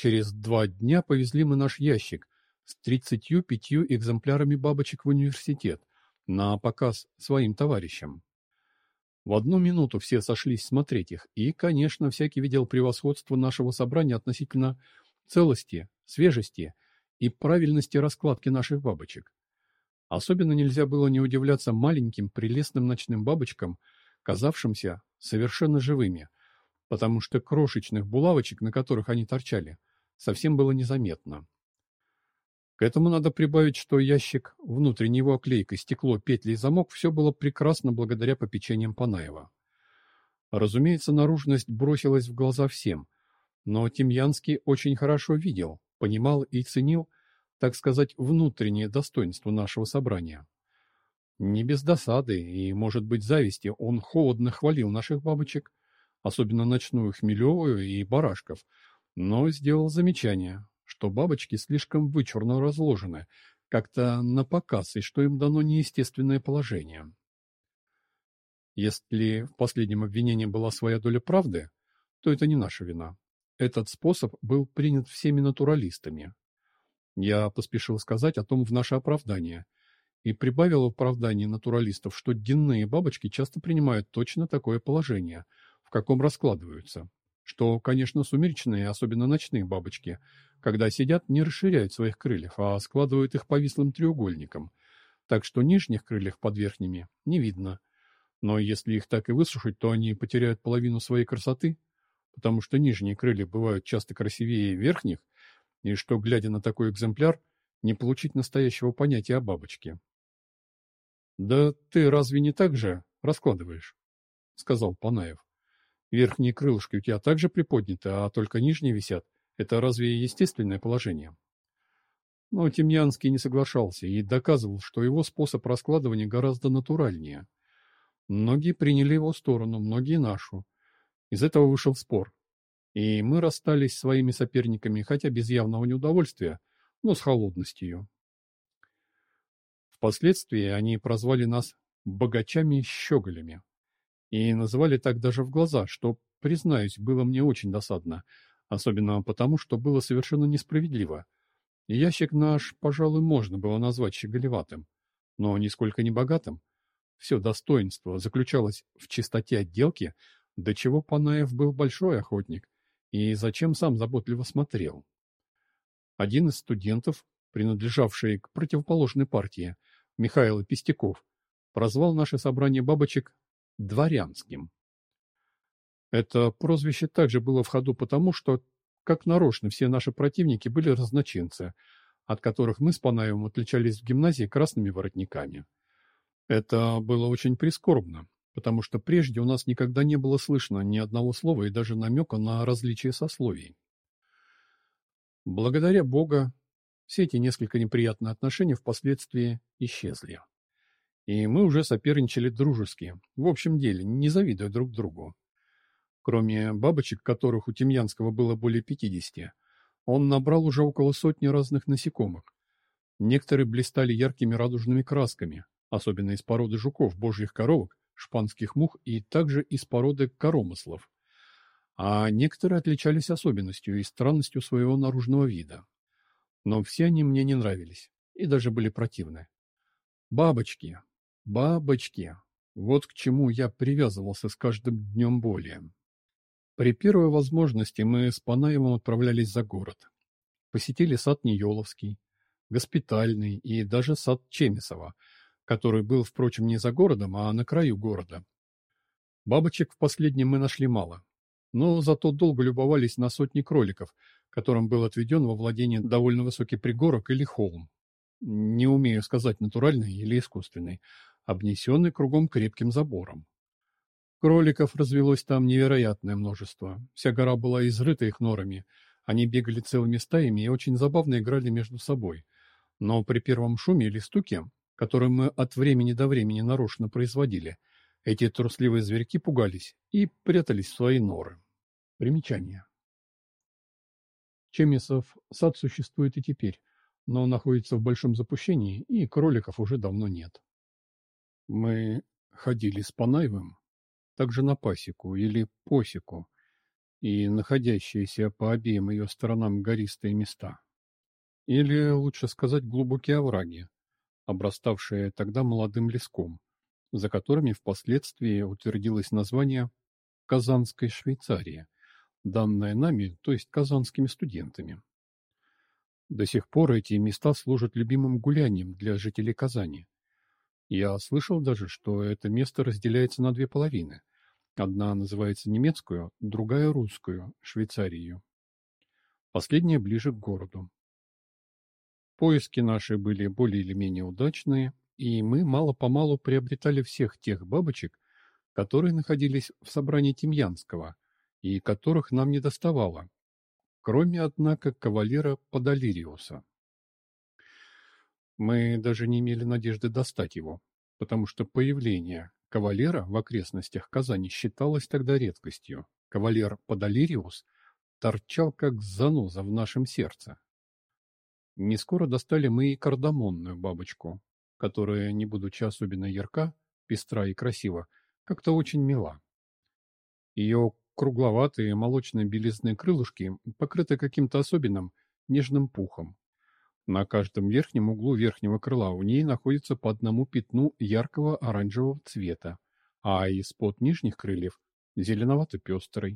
Через 2 дня повезли мы наш ящик с 35 экземплярами бабочек в университет на показ своим товарищам. В одну минуту все сошлись смотреть их, и, конечно, всякий видел превосходство нашего собрания относительно целости, свежести и правильности раскладки наших бабочек. Особенно нельзя было не удивляться маленьким прелестным ночным бабочкам, казавшимся совершенно живыми, потому что крошечных булавочек, на которых они торчали, совсем было незаметно. К этому надо прибавить, что ящик, внутренний его оклейка, стекло, петли и замок – все было прекрасно благодаря попечениям Панаева. Разумеется, наружность бросилась в глаза всем, но Тимьянский очень хорошо видел, понимал и ценил, так сказать, внутреннее достоинство нашего собрания. Не без досады и, может быть, зависти он холодно хвалил наших бабочек, особенно ночную Хмелевую и барашков, но сделал замечание, что бабочки слишком вычурно разложены, как-то напоказ, и что им дано неестественное положение. Если в последнем обвинении была своя доля правды, то это не наша вина. Этот способ был принят всеми натуралистами. Я поспешил сказать о том в наше оправдание и прибавил в оправдании натуралистов, что денные бабочки часто принимают точно такое положение, в каком раскладываются, что, конечно, сумеречные, особенно ночные бабочки, когда сидят, не расширяют своих крыльев, а складывают их повислым треугольником, так что нижних крыльев под верхними не видно. Но если их так и высушить, то они потеряют половину своей красоты, потому что нижние крылья бывают часто красивее верхних, и что, глядя на такой экземпляр, не получить настоящего понятия о бабочке. «Да ты разве не так же раскладываешь?» — сказал Панаев. «Верхние крылышки у тебя также приподняты, а только нижние висят. Это разве естественное положение?» Но Тимьянский не соглашался и доказывал, что его способ раскладывания гораздо натуральнее. Многие приняли его сторону, многие нашу. Из этого вышел спор. И мы расстались с своими соперниками, хотя без явного неудовольствия, но с холодностью. Впоследствии они прозвали нас «богачами-щеголями» и называли так даже в глаза, что, признаюсь, было мне очень досадно, особенно потому, что было совершенно несправедливо. Ящик наш, пожалуй, можно было назвать щеголеватым, но нисколько не богатым. Все достоинство заключалось в чистоте отделки, до чего Панаев был большой охотник, и зачем сам заботливо смотрел. Один из студентов, принадлежавший к противоположной партии, Михаил Пестяков, прозвал наше собрание бабочек «дворянским». Это прозвище также было в ходу потому, что, как нарочно, все наши противники были разночинцы, от которых мы с Панаевым отличались в гимназии красными воротниками. Это было очень прискорбно, потому что прежде у нас никогда не было слышно ни одного слова и даже намека на различие сословий. Благодаря Богу, все эти несколько неприятные отношения впоследствии исчезли. И мы уже соперничали дружески, в общем деле, не завидуя друг другу. Кроме бабочек, которых у Тимьянского было более 50, он набрал уже около сотни разных насекомых. Некоторые блистали яркими радужными красками, особенно из породы жуков, божьих коровок, шпанских мух и также из породы коромыслов. А некоторые отличались особенностью и странностью своего наружного вида. Но все они мне не нравились и даже были противны. Бабочки, бабочки, вот к чему я привязывался с каждым днем более. При первой возможности мы с Панаевым отправлялись за город. Посетили сад Ниеловский, Госпитальный и даже сад Чемисова, который был, впрочем, не за городом, а на краю города. Бабочек в последнем мы нашли мало, но зато долго любовались на сотни кроликов, которым был отведен во владение довольно высокий пригорок или холм, не умею сказать, натуральный или искусственный, обнесенный кругом крепким забором. Кроликов развелось там невероятное множество. Вся гора была изрыта их норами. Они бегали целыми стаями и очень забавно играли между собой. Но при первом шуме или стуке, который мы от времени до времени нарочно производили, эти трусливые зверьки пугались и прятались в свои норы. Примечание. Чемисов сад существует и теперь, но находится в большом запущении, и кроликов уже давно нет. Мы ходили с Панаевым также на пасеку или посеку, и находящиеся по обеим ее сторонам гористые места. Или, лучше сказать, глубокие овраги, обраставшие тогда молодым леском, за которыми впоследствии утвердилось название Казанской Швейцарии, данное нами, то есть казанскими студентами. До сих пор эти места служат любимым гулянием для жителей Казани. Я слышал даже, что это место разделяется на две половины. Одна называется немецкую, другая русскую, Швейцарию. Последняя ближе к городу. Поиски наши были более или менее удачные, и мы мало-помалу приобретали всех тех бабочек, которые находились в собрании Тимьянского и которых нам недоставало, кроме, однако, кавалера Подалириуса. Мы даже не имели надежды достать его, потому что появление кавалера в окрестностях Казани считалось тогда редкостью. Кавалер Подалириус торчал как заноза в нашем сердце. Не скоро достали мы и кардамонную бабочку, которая, не будучи особенно ярка, пестра и красива, как-то очень мила. Ее кругловатые молочно-белизные крылышки покрыты каким-то особенным нежным пухом. На каждом верхнем углу верхнего крыла у ней находится по одному пятну яркого оранжевого цвета, а из-под нижних крыльев зеленовато-пестрый.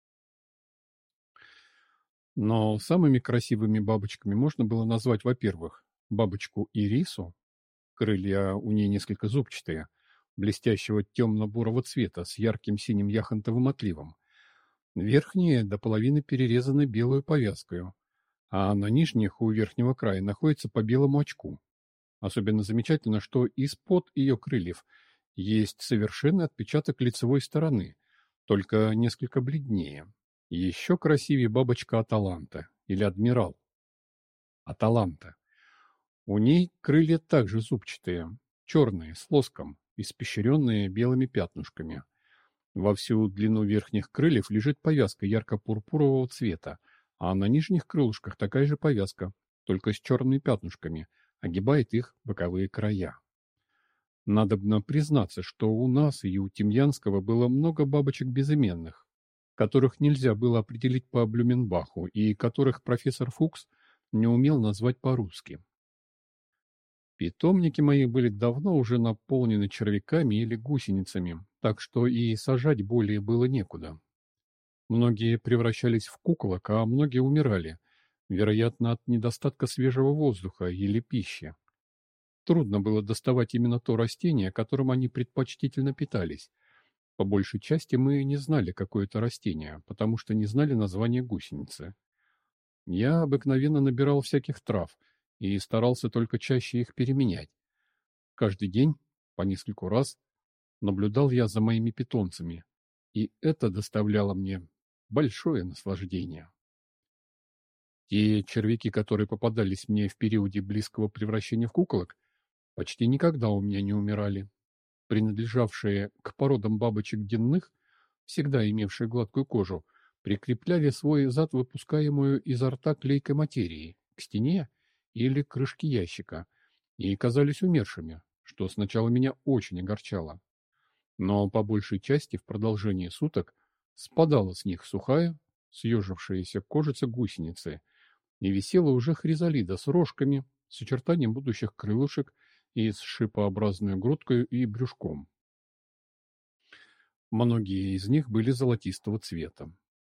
Но самыми красивыми бабочками можно было назвать, во-первых, бабочку ирису, крылья у ней несколько зубчатые, блестящего темно-бурого цвета с ярким синим яхонтовым отливом. Верхние до половины перерезаны белую повязкой, а на нижних у верхнего края находится по белому очку. Особенно замечательно, что из-под ее крыльев есть совершенный отпечаток лицевой стороны, только несколько бледнее. Еще красивее бабочка Аталанта или адмирал. Аталанта. У ней крылья также зубчатые, черные, с лоском, испещренные белыми пятнышками. Во всю длину верхних крыльев лежит повязка ярко-пурпурового цвета, а на нижних крылышках такая же повязка, только с черными пятнышками, огибает их боковые края. Надобно признаться, что у нас и у Тимьянского было много бабочек безыменных, которых нельзя было определить по Блюменбаху и которых профессор Фукс не умел назвать по-русски. Питомники мои были давно уже наполнены червяками или гусеницами, так что и сажать более было некуда. Многие превращались в куколок, а многие умирали, вероятно, от недостатка свежего воздуха или пищи. Трудно было доставать именно то растение, которым они предпочтительно питались. По большей части мы не знали, какое это растение, потому что не знали названия гусеницы. Я обыкновенно набирал всяких трав и старался только чаще их переменять. Каждый день, по нескольку раз, наблюдал я за моими питомцами, и это доставляло мне большое наслаждение. Те червяки, которые попадались мне в периоде близкого превращения в куколок, почти никогда у меня не умирали. Принадлежавшие к породам бабочек денных, всегда имевшие гладкую кожу, прикрепляли свой зад выпускаемую изо рта клейкой материи к стене или к крышке ящика и казались умершими, что сначала меня очень огорчало. Но по большей части в продолжении суток спадала с них сухая, съежившаяся кожица гусеницы, и висела уже хризалида с рожками, с очертанием будущих крылышек и с шипообразной грудкой и брюшком. Многие из них были золотистого цвета.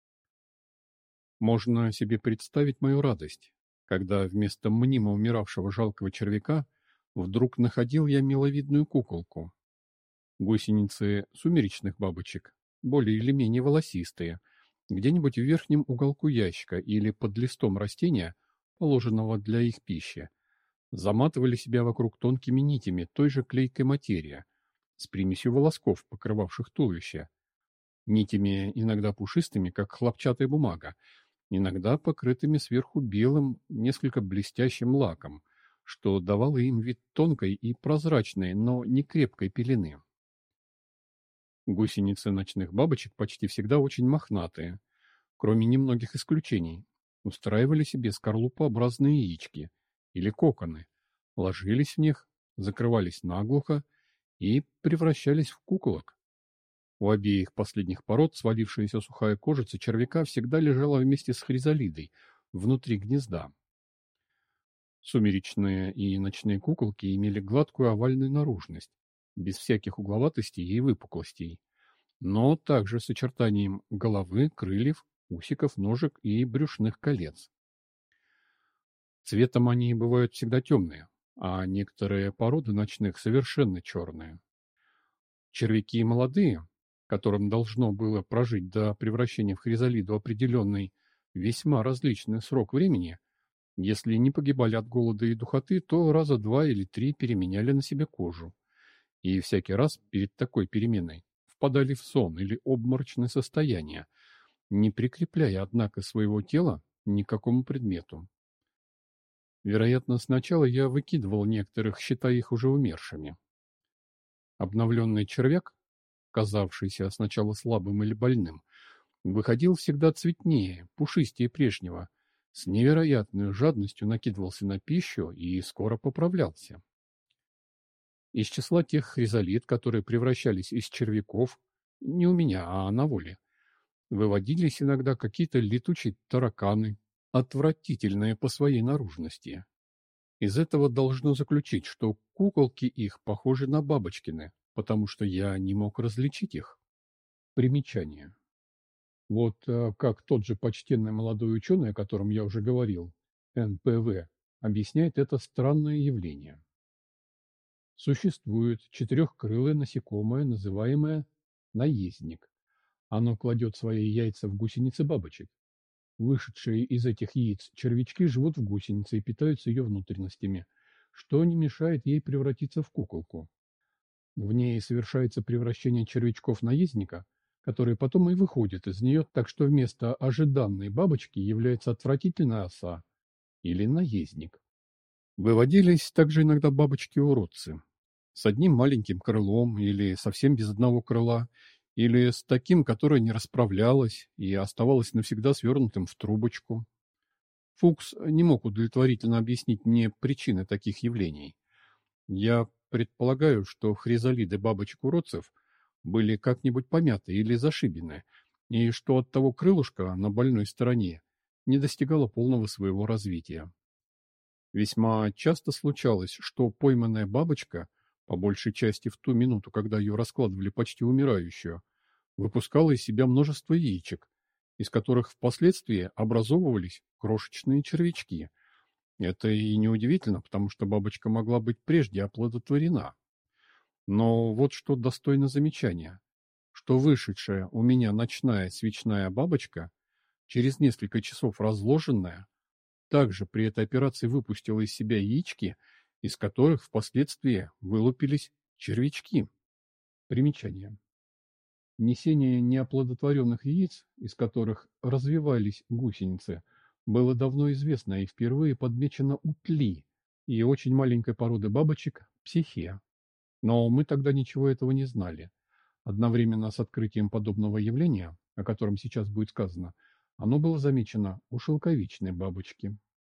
Можно себе представить мою радость, когда вместо мнимо умиравшего жалкого червяка вдруг находил я миловидную куколку. Гусеницы сумеречных бабочек, более или менее волосистые, где-нибудь в верхнем уголку ящика или под листом растения, положенного для их пищи, заматывали себя вокруг тонкими нитями той же клейкой материи, с примесью волосков, покрывавших туловище, нитями иногда пушистыми, как хлопчатая бумага, иногда покрытыми сверху белым, несколько блестящим лаком, что давало им вид тонкой и прозрачной, но не крепкой пелены. Гусеницы ночных бабочек почти всегда очень мохнатые, кроме немногих исключений. Устраивали себе скорлупообразные яички или коконы, ложились в них, закрывались наглухо и превращались в куколок. У обеих последних пород свалившаяся сухая кожица червяка всегда лежала вместе с хризалидой внутри гнезда. Сумеречные и ночные куколки имели гладкую овальную наружность, без всяких угловатостей и выпуклостей, но также с очертанием головы, крыльев, усиков, ножек и брюшных колец. Цветом они бывают всегда темные, а некоторые породы ночных совершенно черные. Червяки молодые, которым должно было прожить до превращения в хризалиду определенный весьма различный срок времени, если не погибали от голода и духоты, то раза 2 или 3 переменяли на себе кожу. И всякий раз перед такой переменой впадали в сон или обморочное состояние, не прикрепляя, однако, своего тела ни к какому предмету. Вероятно, сначала я выкидывал некоторых, считая их уже умершими. Обновленный червяк, казавшийся сначала слабым или больным, выходил всегда цветнее, пушистее прежнего, с невероятной жадностью накидывался на пищу и скоро поправлялся. Из числа тех хризалид, которые превращались из червяков, не у меня, а на воле, выводились иногда какие-то летучие тараканы, отвратительные по своей наружности. Из этого должно заключить, что куколки их похожи на бабочкины, потому что я не мог различить их. Примечание. Вот как тот же почтенный молодой ученый, о котором я уже говорил, НПВ, объясняет это странное явление. Существует четырехкрылое насекомое, называемое наездник. Оно кладет свои яйца в гусеницы бабочек. Вышедшие из этих яиц червячки живут в гусенице и питаются ее внутренностями, что не мешает ей превратиться в куколку. В ней совершается превращение червячков-наездника, которые потом и выходят из нее, так что вместо ожиданной бабочки является отвратительная оса или наездник. Выводились также иногда бабочки-уродцы с одним маленьким крылом или совсем без одного крыла, или с таким, которое не расправлялось и оставалось навсегда свернутым в трубочку. Фукс не мог удовлетворительно объяснить мне причины таких явлений. Я предполагаю, что хризалиды бабочек-уродцев были как-нибудь помяты или зашибены, и что от того крылышка на больной стороне не достигало полного своего развития. Весьма часто случалось, что пойманная бабочка, по большей части в ту минуту, когда ее раскладывали почти умирающую, выпускала из себя множество яичек, из которых впоследствии образовывались крошечные червячки. Это и неудивительно, потому что бабочка могла быть прежде оплодотворена. Но вот что достойно замечания, что вышедшая у меня ночная свечная бабочка, через несколько часов разложенная, также при этой операции выпустила из себя яички, из которых впоследствии вылупились червячки. Примечание. Несение неоплодотворенных яиц, из которых развивались гусеницы, было давно известно и впервые подмечено у тли и очень маленькой породы бабочек психея. Но мы тогда ничего этого не знали. Одновременно с открытием подобного явления, о котором сейчас будет сказано, оно было замечено у шелковичной бабочки.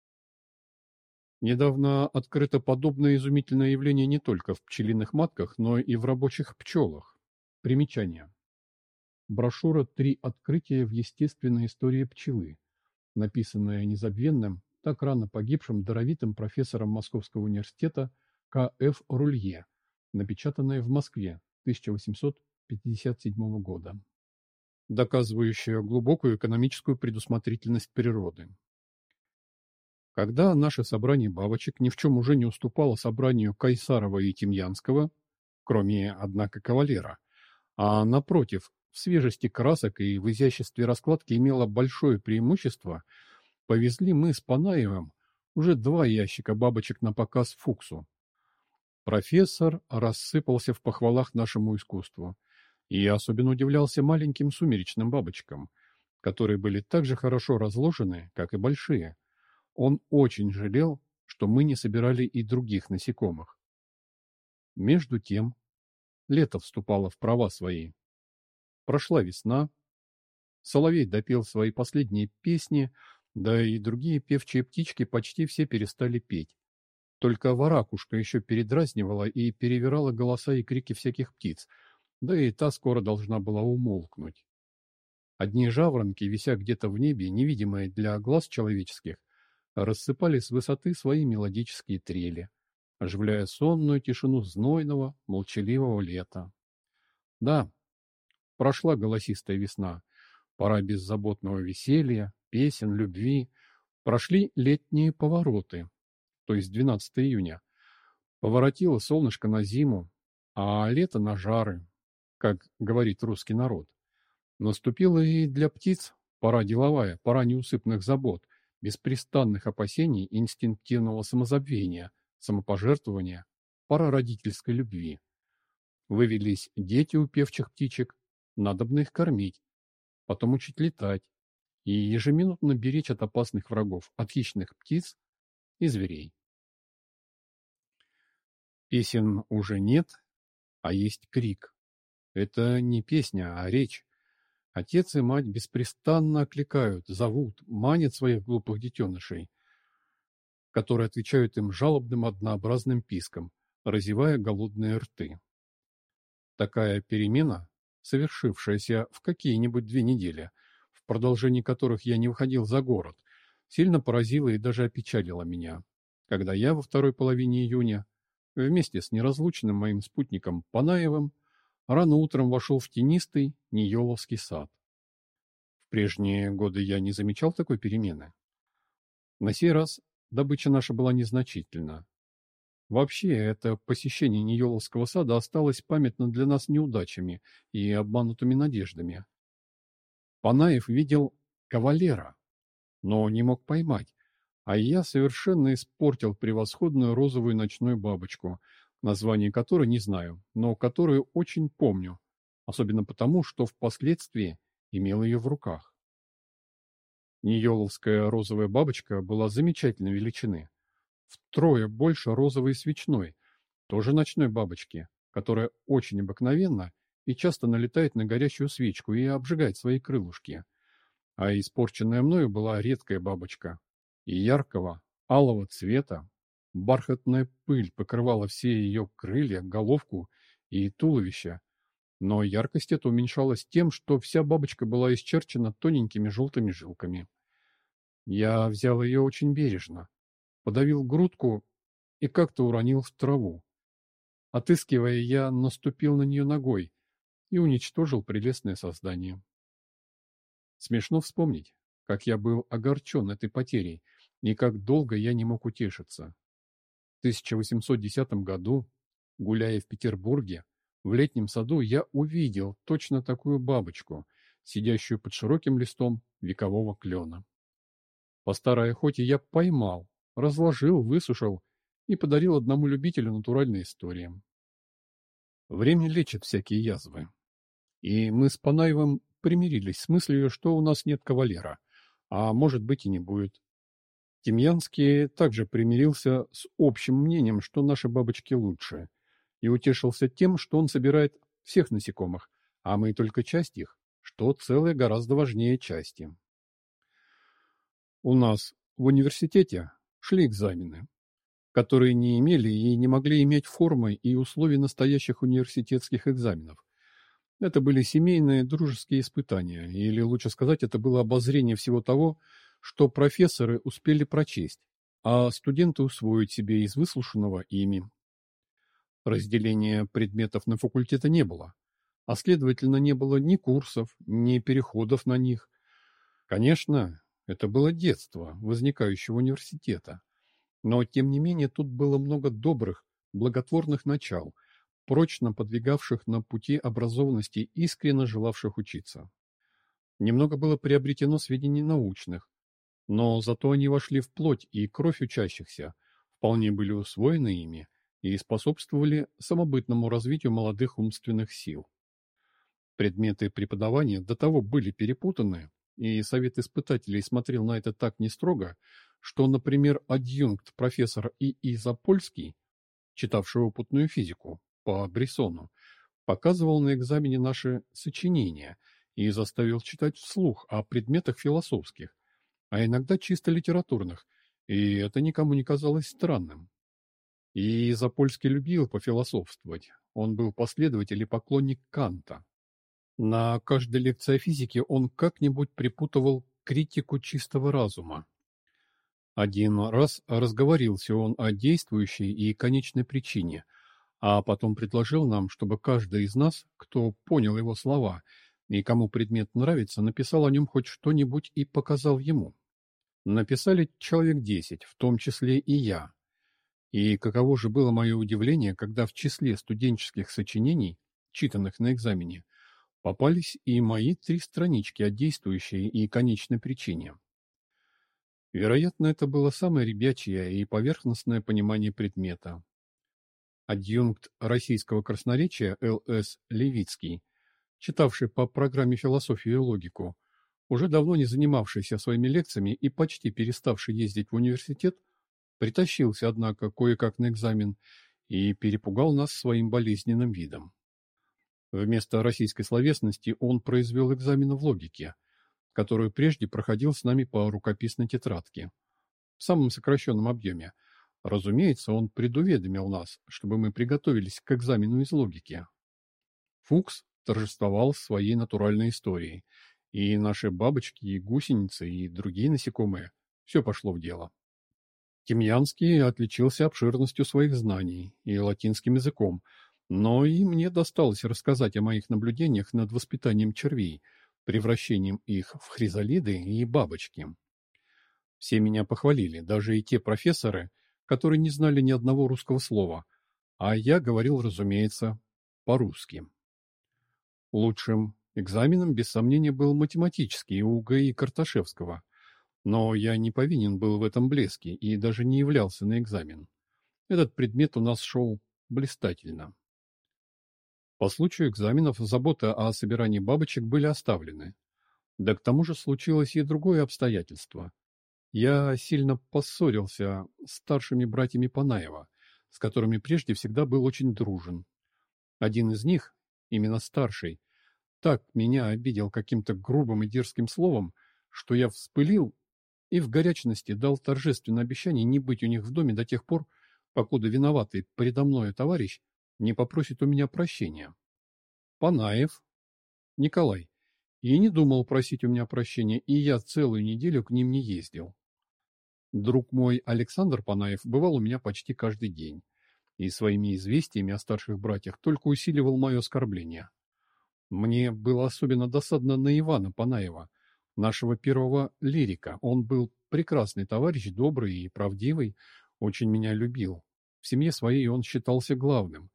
Недавно открыто подобное изумительное явление не только в пчелиных матках, но и в рабочих пчелах. Примечание. Брошюра «Три открытия в естественной истории пчелы», написанная незабвенным, так рано погибшим даровитым профессором Московского университета К.Ф. Рулье, напечатанная в Москве 1857 года, доказывающая глубокую экономическую предусмотрительность природы. Когда наше собрание бабочек ни в чем уже не уступало собранию Кайсарова и Тимьянского, кроме, однако, кавалера, а, напротив, в свежести красок и в изяществе раскладки имело большое преимущество, повезли мы с Панаевым уже 2 ящика бабочек на показ Фуксу. Профессор рассыпался в похвалах нашему искусству и особенно удивлялся маленьким сумеречным бабочкам, которые были так же хорошо разложены, как и большие. Он очень жалел, что мы не собирали и других насекомых. Между тем, лето вступало в права свои. Прошла весна, соловей допел свои последние песни, да и другие певчие птички почти все перестали петь. Только воракушка еще передразнивала и перевирала голоса и крики всяких птиц, да и та скоро должна была умолкнуть. Одни жаворонки, вися где-то в небе, невидимые для глаз человеческих, рассыпали с высоты свои мелодические трели, оживляя сонную тишину знойного, молчаливого лета. Да, прошла голосистая весна, пора беззаботного веселья, песен, любви. Прошли летние повороты, то есть 12 июня. Поворотило солнышко на зиму, а лето на жары, как говорит русский народ. Наступила и для птиц пора деловая, пора неусыпных забот, беспрестанных опасений, инстинктивного самозабвения, самопожертвования, пора родительской любви. Вывелись дети у певчих птичек, надобно их кормить, потом учить летать и ежеминутно беречь от опасных врагов, от хищных птиц и зверей. Песен уже нет, а есть крик. Это не песня, а речь. Отец и мать беспрестанно окликают, зовут, манят своих глупых детенышей, которые отвечают им жалобным однообразным писком, разевая голодные рты. Такая перемена, совершившаяся в какие-нибудь 2 недели, в продолжении которых я не выходил за город, сильно поразила и даже опечалила меня, когда я во второй половине июня вместе с неразлучным моим спутником Панаевым рано утром вошел в тенистый Ниеловский сад. В прежние годы я не замечал такой перемены. На сей раз добыча наша была незначительна. Вообще, это посещение Ниеловского сада осталось памятно для нас неудачами и обманутыми надеждами. Панаев видел кавалера, но не мог поймать, а я совершенно испортил превосходную розовую ночную бабочку, название которой не знаю, но которую очень помню, особенно потому, что впоследствии имел ее в руках. Ниеловская розовая бабочка была замечательной величины, втрое больше розовой свечной, тоже ночной бабочки, которая очень обыкновенна и часто налетает на горящую свечку и обжигает свои крылышки. А испорченная мною была редкая бабочка, и яркого, алого цвета. Бархатная пыль покрывала все ее крылья, головку и туловище, но яркость эта уменьшалась тем, что вся бабочка была исчерчена тоненькими желтыми жилками. Я взял ее очень бережно, подавил грудку и как-то уронил в траву. Отыскивая, я наступил на нее ногой и уничтожил прелестное создание. Смешно вспомнить, как я был огорчен этой потерей и как долго я не мог утешиться. В 1810 году, гуляя в Петербурге, в летнем саду я увидел точно такую бабочку, сидящую под широким листом векового клена. По старой охоте я поймал, разложил, высушил и подарил одному любителю натуральной истории. Время лечит всякие язвы. И мы с Панаевым примирились с мыслью, что у нас нет кавалера, а может быть и не будет. Тимьянский также примирился с общим мнением, что наши бабочки лучше, и утешился тем, что он собирает всех насекомых, а мы только часть их, что целое гораздо важнее части. У нас в университете шли экзамены, которые не имели и не могли иметь формы и условий настоящих университетских экзаменов. Это были семейные дружеские испытания, или лучше сказать, это было обозрение всего того, что профессоры успели прочесть, а студенты усвоить себе из выслушанного ими. Разделения предметов на факультеты не было, а следовательно не было ни курсов, ни переходов на них. Конечно, это было детство возникающего университета, но тем не менее тут было много добрых, благотворных начал, прочно подвигавших на пути образованности, искренне желавших учиться. Немного было приобретено сведений научных, но зато они вошли в плоть и кровь учащихся, вполне были усвоены ими и способствовали самобытному развитию молодых умственных сил. Предметы преподавания до того были перепутаны, и совет испытателей смотрел на это так не строго, что, например, адъюнкт профессор И.И. Запольский, читавший опытную физику по Брессону, показывал на экзамене наши сочинения и заставил читать вслух о предметах философских, а иногда чисто литературных, и это никому не казалось странным. И Запольский любил пофилософствовать, он был последователь и поклонник Канта. На каждой лекции о физике он как-нибудь припутывал критику чистого разума. Один раз разговорился он о действующей и конечной причине, а потом предложил нам, чтобы каждый из нас, кто понял его слова и кому предмет нравится, написал о нем хоть что-нибудь и показал ему. Написали человек 10, в том числе и я. И каково же было мое удивление, когда в числе студенческих сочинений, читанных на экзамене, попались и мои 3 странички о действующей и конечной причине. Вероятно, это было самое ребячье и поверхностное понимание предмета. Адъюнкт российского красноречия Л.С. Левицкий, читавший по программе философию и логику, уже давно не занимавшийся своими лекциями и почти переставший ездить в университет, притащился, однако, кое-как на экзамен и перепугал нас своим болезненным видом. Вместо российской словесности он произвел экзамен в логике, которую прежде проходил с нами по рукописной тетрадке, в самом сокращенном объеме. Разумеется, он предуведомил нас, чтобы мы приготовились к экзамену из логики. Фукс торжествовал своей натуральной историей, и наши бабочки, и гусеницы, и другие насекомые – все пошло в дело. Тимьянский отличился обширностью своих знаний и латинским языком, но и мне досталось рассказать о моих наблюдениях над воспитанием червей, превращением их в хризалиды и бабочки. Все меня похвалили, даже и те профессоры, которые не знали ни одного русского слова, а я говорил, разумеется, по-русски. Лучшим экзаменом, без сомнения, был математический у Г.И. Карташевского, но я не повинен был в этом блеске и даже не являлся на экзамен. Этот предмет у нас шел блистательно. По случаю экзаменов заботы о собирании бабочек были оставлены. Да к тому же случилось и другое обстоятельство. Я сильно поссорился с старшими братьями Панаева, с которыми прежде всегда был очень дружен. Один из них, именно старший, так меня обидел каким-то грубым и дерзким словом, что я вспылил и в горячности дал торжественное обещание не быть у них в доме до тех пор, покуда виноватый предо мною товарищ не попросит у меня прощения. Панаев Николай и не думал просить у меня прощения, и я целую неделю к ним не ездил. Друг мой Александр Панаев бывал у меня почти каждый день, и своими известиями о старших братьях только усиливал мое оскорбление. Мне было особенно досадно на Ивана Панаева, нашего первого лирика. Он был прекрасный товарищ, добрый и правдивый, очень меня любил. В семье своей он считался главным.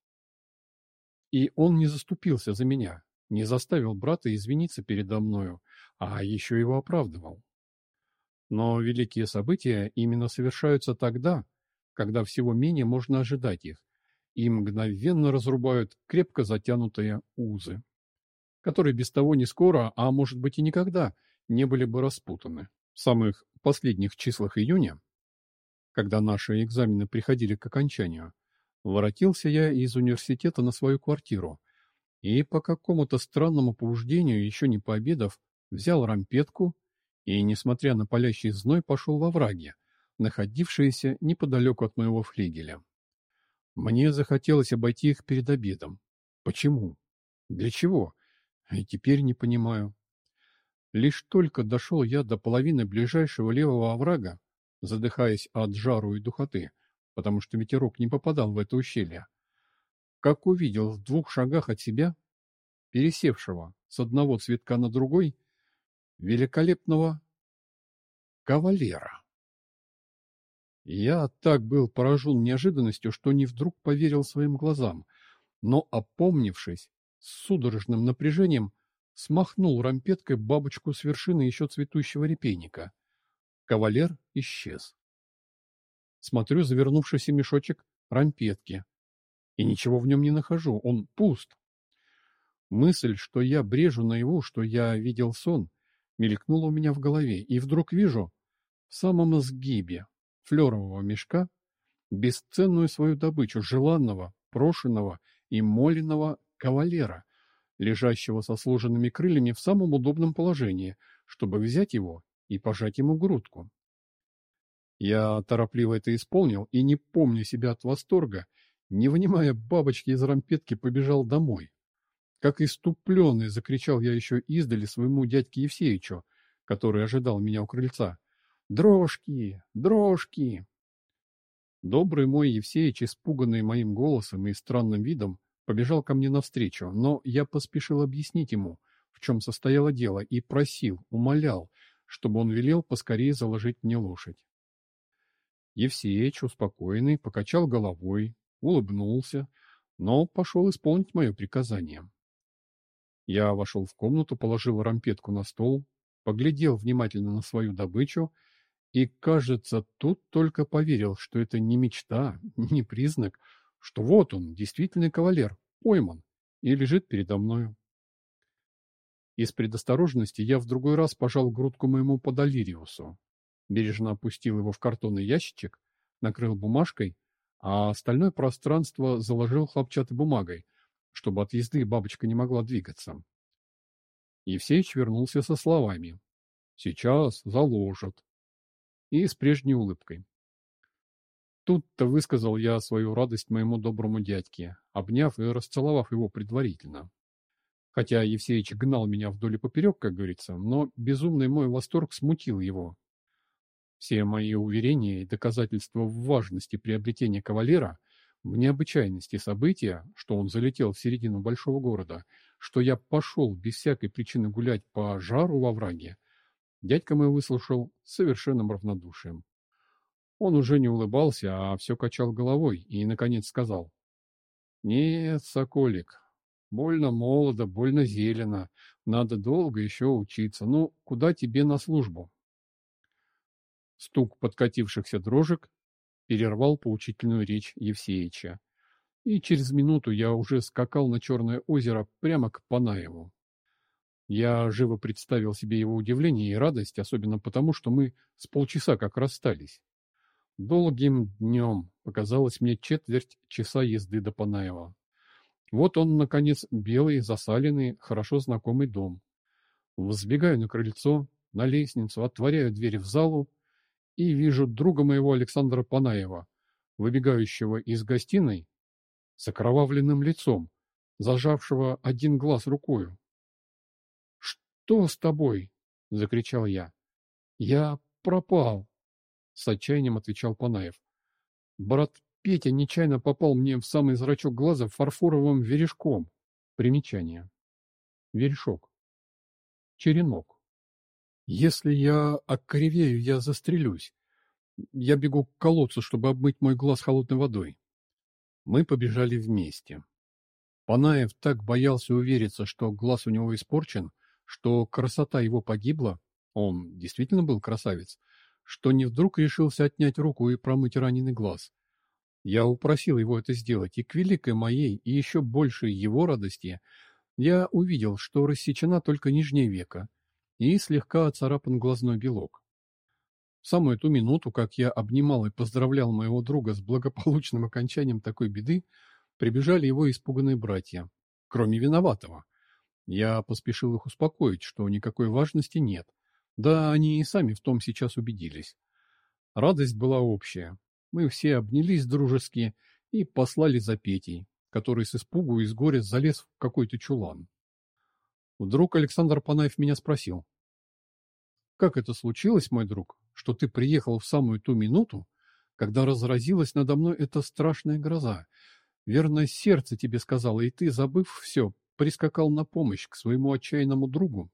И он не заступился за меня, не заставил брата извиниться передо мною, а еще его оправдывал. Но великие события именно совершаются тогда, когда всего менее можно ожидать их, и мгновенно разрубают крепко затянутые узы, которые без того не скоро, а может быть и никогда, не были бы распутаны. В самых последних числах июня, когда наши экзамены приходили к окончанию, воротился я из университета на свою квартиру и по какому-то странному побуждению, еще не пообедав, взял рампетку и, несмотря на палящий зной, пошел во враги, находившиеся неподалеку от моего флигеля. Мне захотелось обойти их перед обедом. Почему? Для чего? И теперь не понимаю. Лишь только дошел я до половины ближайшего левого оврага, задыхаясь от жару и духоты, потому что ветерок не попадал в это ущелье, как увидел в 2 шагах от себя, пересевшего с одного цветка на другой, великолепного кавалера. Я так был поражен неожиданностью, что не вдруг поверил своим глазам, но, опомнившись, с судорожным напряжением смахнул рампеткой бабочку с вершины еще цветущего репейника. Кавалер исчез. Смотрю, завернувшийся мешочек рампетки, и ничего в нем не нахожу, он пуст. Мысль, что я брежу наяву, что я видел сон, мелькнула у меня в голове, и вдруг вижу в самом сгибе флерового мешка бесценную свою добычу, желанного, прошенного и моленного кавалера, лежащего со сложенными крыльями в самом удобном положении, чтобы взять его и пожать ему грудку. Я торопливо это исполнил и, не помня себя от восторга, Не вынимая бабочки из рампетки, побежал домой. Как иступленный, закричал я еще издали своему дядьке Евсеичу, который ожидал меня у крыльца. «Дрожки! Дрожки!» Добрый мой Евсеич, испуганный моим голосом и странным видом, побежал ко мне навстречу, но я поспешил объяснить ему, в чем состояло дело, и просил, умолял, чтобы он велел поскорее заложить мне лошадь. Евсеич, успокоенный, покачал головой, улыбнулся, но пошел исполнить мое приказание. Я вошел в комнату, положил рампетку на стол, поглядел внимательно на свою добычу и, кажется, тут только поверил, что это не мечта, не признак, что вот он, действительный кавалер, пойман и лежит передо мною. Из предосторожности я в другой раз пожал грудку моему подолириусу, бережно опустил его в картонный ящичек, накрыл бумажкой, а остальное пространство заложил хлопчатой бумагой, чтобы от езды бабочка не могла двигаться. Евсеич вернулся со словами: «Сейчас заложат», и с прежней улыбкой. Тут-то высказал я свою радость моему доброму дядьке, обняв и расцеловав его предварительно. Хотя Евсеич гнал меня вдоль и поперек, как говорится, но безумный мой восторг смутил его. Все мои уверения и доказательства в важности приобретения кавалера, в необычайности события, что он залетел в середину большого города, что я пошел без всякой причины гулять по жару во враге, дядька мой выслушал с совершенным равнодушием. Он уже не улыбался, а все качал головой и, наконец, сказал: «Нет, соколик, больно молодо, больно зелено, надо долго еще учиться. Ну, куда тебе на службу?» Стук подкатившихся дрожек перервал поучительную речь Евсеича, и через минуту я уже скакал на Черное озеро прямо к Панаеву. Я живо представил себе его удивление и радость, особенно потому, что мы с полчаса как расстались. Долгим днем показалось мне четверть часа езды до Панаева. Вот он, наконец, белый, засаленный, хорошо знакомый дом. Взбегаю на крыльцо, на лестницу, отворяю дверь в залу и вижу друга моего Александра Панаева, выбегающего из гостиной с окровавленным лицом, зажавшего один глаз рукою. «Что с тобой?» — закричал я. «Я пропал», — с отчаянием отвечал Панаев. «Брат Петя нечаянно попал мне в самый зрачок глаза фарфоровым верешком». Примечание. Верешок. Черенок. «Если я окривею, я застрелюсь. Я бегу к колодцу, чтобы обмыть мой глаз холодной водой». Мы побежали вместе. Панаев так боялся увериться, что глаз у него испорчен, что красота его погибла, он действительно был красавец, что не вдруг решился отнять руку и промыть раненый глаз. Я упросил его это сделать, и к великой моей и еще большей его радости я увидел, что рассечена только нижняя века и слегка оцарапан глазной белок. В самую ту минуту, как я обнимал и поздравлял моего друга с благополучным окончанием такой беды, прибежали его испуганные братья, кроме виноватого. Я поспешил их успокоить, что никакой важности нет. Да, они и сами в том сейчас убедились. Радость была общая. Мы все обнялись дружески и послали за Петей, который с испугу и с горя залез в какой-то чулан. Вдруг Александр Панаев меня спросил: «Как это случилось, мой друг, что ты приехал в самую ту минуту, когда разразилась надо мной эта страшная гроза? Верно, сердце тебе сказало, и ты, забыв все, прискакал на помощь к своему отчаянному другу?»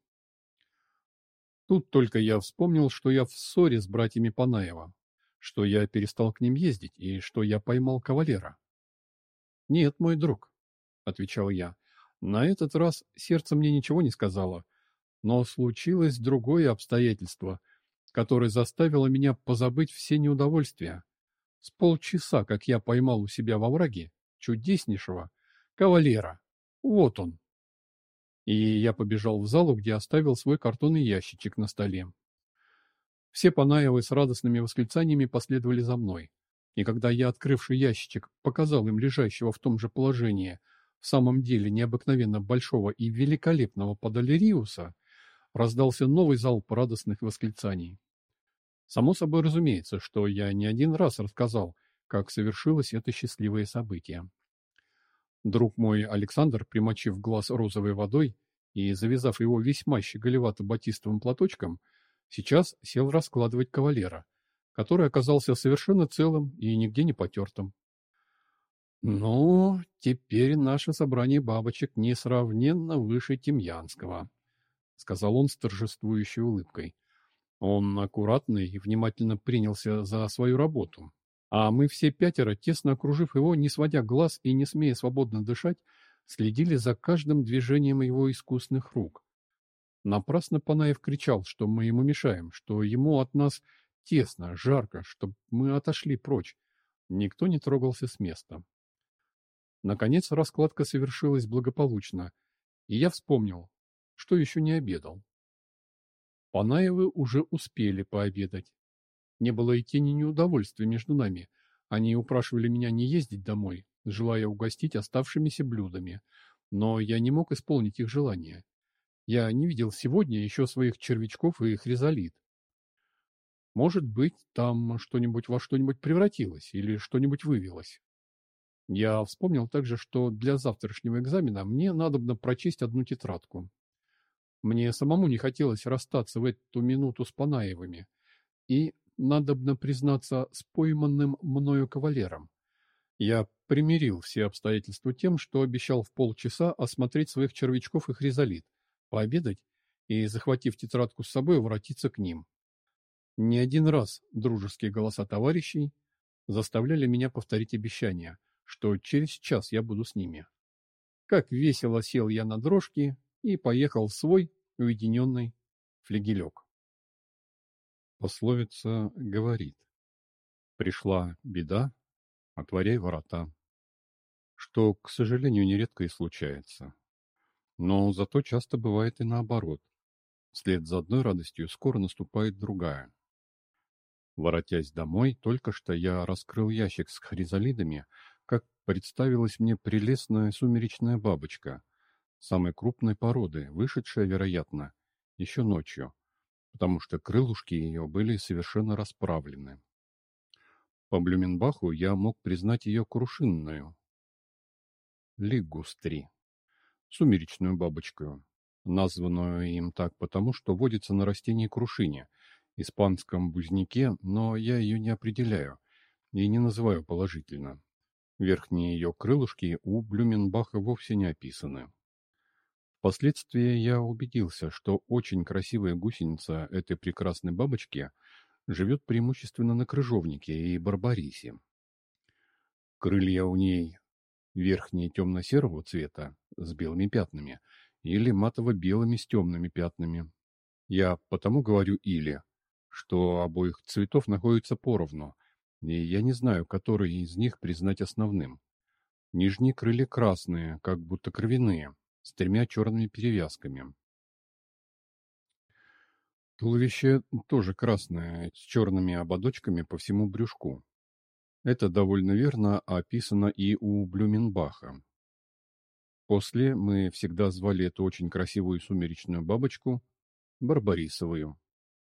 Тут только я вспомнил, что я в ссоре с братьями Панаева, что я перестал к ним ездить и что я поймал кавалера. «Нет, мой друг», — отвечал я, — «на этот раз сердце мне ничего не сказало, но случилось другое обстоятельство, которое заставило меня позабыть все неудовольствия. С полчаса, как я поймал у себя во враге чудеснейшего кавалера. Вот он». И я побежал в залу, где оставил свой картонный ящичек на столе. Все Панаевы с радостными восклицаниями последовали за мной. И когда я, открывший ящичек, показал им лежащего в том же положении, в самом деле необыкновенно большого и великолепного подолериуса, раздался новый залп радостных восклицаний. Само собой разумеется, что я не один раз рассказал, как совершилось это счастливое событие. Друг мой Александр, примочив глаз розовой водой и завязав его весьма щеголевато-батистовым платочком, сейчас сел раскладывать кавалера, который оказался совершенно целым и нигде не потертым. «Ну, теперь наше собрание бабочек несравненно выше Тимьянского», — сказал он с торжествующей улыбкой. Он аккуратно и внимательно принялся за свою работу, а мы все пятеро, тесно окружив его, не сводя глаз и не смея свободно дышать, следили за каждым движением его искусных рук. Напрасно Панаев кричал, что мы ему мешаем, что ему от нас тесно, жарко, чтобы мы отошли прочь. Никто не трогался с места. Наконец раскладка совершилась благополучно, и я вспомнил, что еще не обедал. Панаевы уже успели пообедать. Не было и тени неудовольствия между нами. Они упрашивали меня не ездить домой, желая угостить оставшимися блюдами, но я не мог исполнить их желание. Я не видел сегодня еще своих червячков и хризолит. Может быть, там что-нибудь во что-нибудь превратилось или что-нибудь вывелось. Я вспомнил также, что для завтрашнего экзамена мне надобно прочесть одну тетрадку. Мне самому не хотелось расстаться в эту минуту с Панаевыми, и, надобно признаться, с пойманным мною кавалером. Я примирил все обстоятельства тем, что обещал в полчаса осмотреть своих червячков и хризолит, пообедать и, захватив тетрадку с собой, воротиться к ним. Не один раз дружеские голоса товарищей заставляли меня повторить обещание, что через час я буду с ними. Как весело сел я на дрожки и поехал в свой уединенный флигелек. Пословица говорит: «Пришла беда, отворяй ворота», что, к сожалению, нередко и случается. Но зато часто бывает и наоборот. Вслед за одной радостью скоро наступает другая. Воротясь домой, только что я раскрыл ящик с хризалидами, как представилась мне прелестная сумеречная бабочка, самой крупной породы, вышедшая, вероятно, еще ночью, потому что крылышки ее были совершенно расправлены. По Блюменбаху я мог признать ее крушинную, лигустри, сумеречную бабочку, названную им так потому, что водится на растении крушине, испанском бузняке, но я ее не определяю и не называю положительно. Верхние ее крылышки у Блюменбаха вовсе не описаны. Впоследствии я убедился, что очень красивая гусеница этой прекрасной бабочки живет преимущественно на крыжовнике и барбарисе. Крылья у ней верхние темно-серого цвета с белыми пятнами или матово-белыми с темными пятнами. Я потому говорю «или», что обоих цветов находится поровну, и я не знаю, который из них признать основным. Нижние крылья красные, как будто кровяные, с 3 черными перевязками. Туловище тоже красное, с черными ободочками по всему брюшку. Это довольно верно описано и у Блюменбаха. После мы всегда звали эту очень красивую сумеречную бабочку барбарисовую.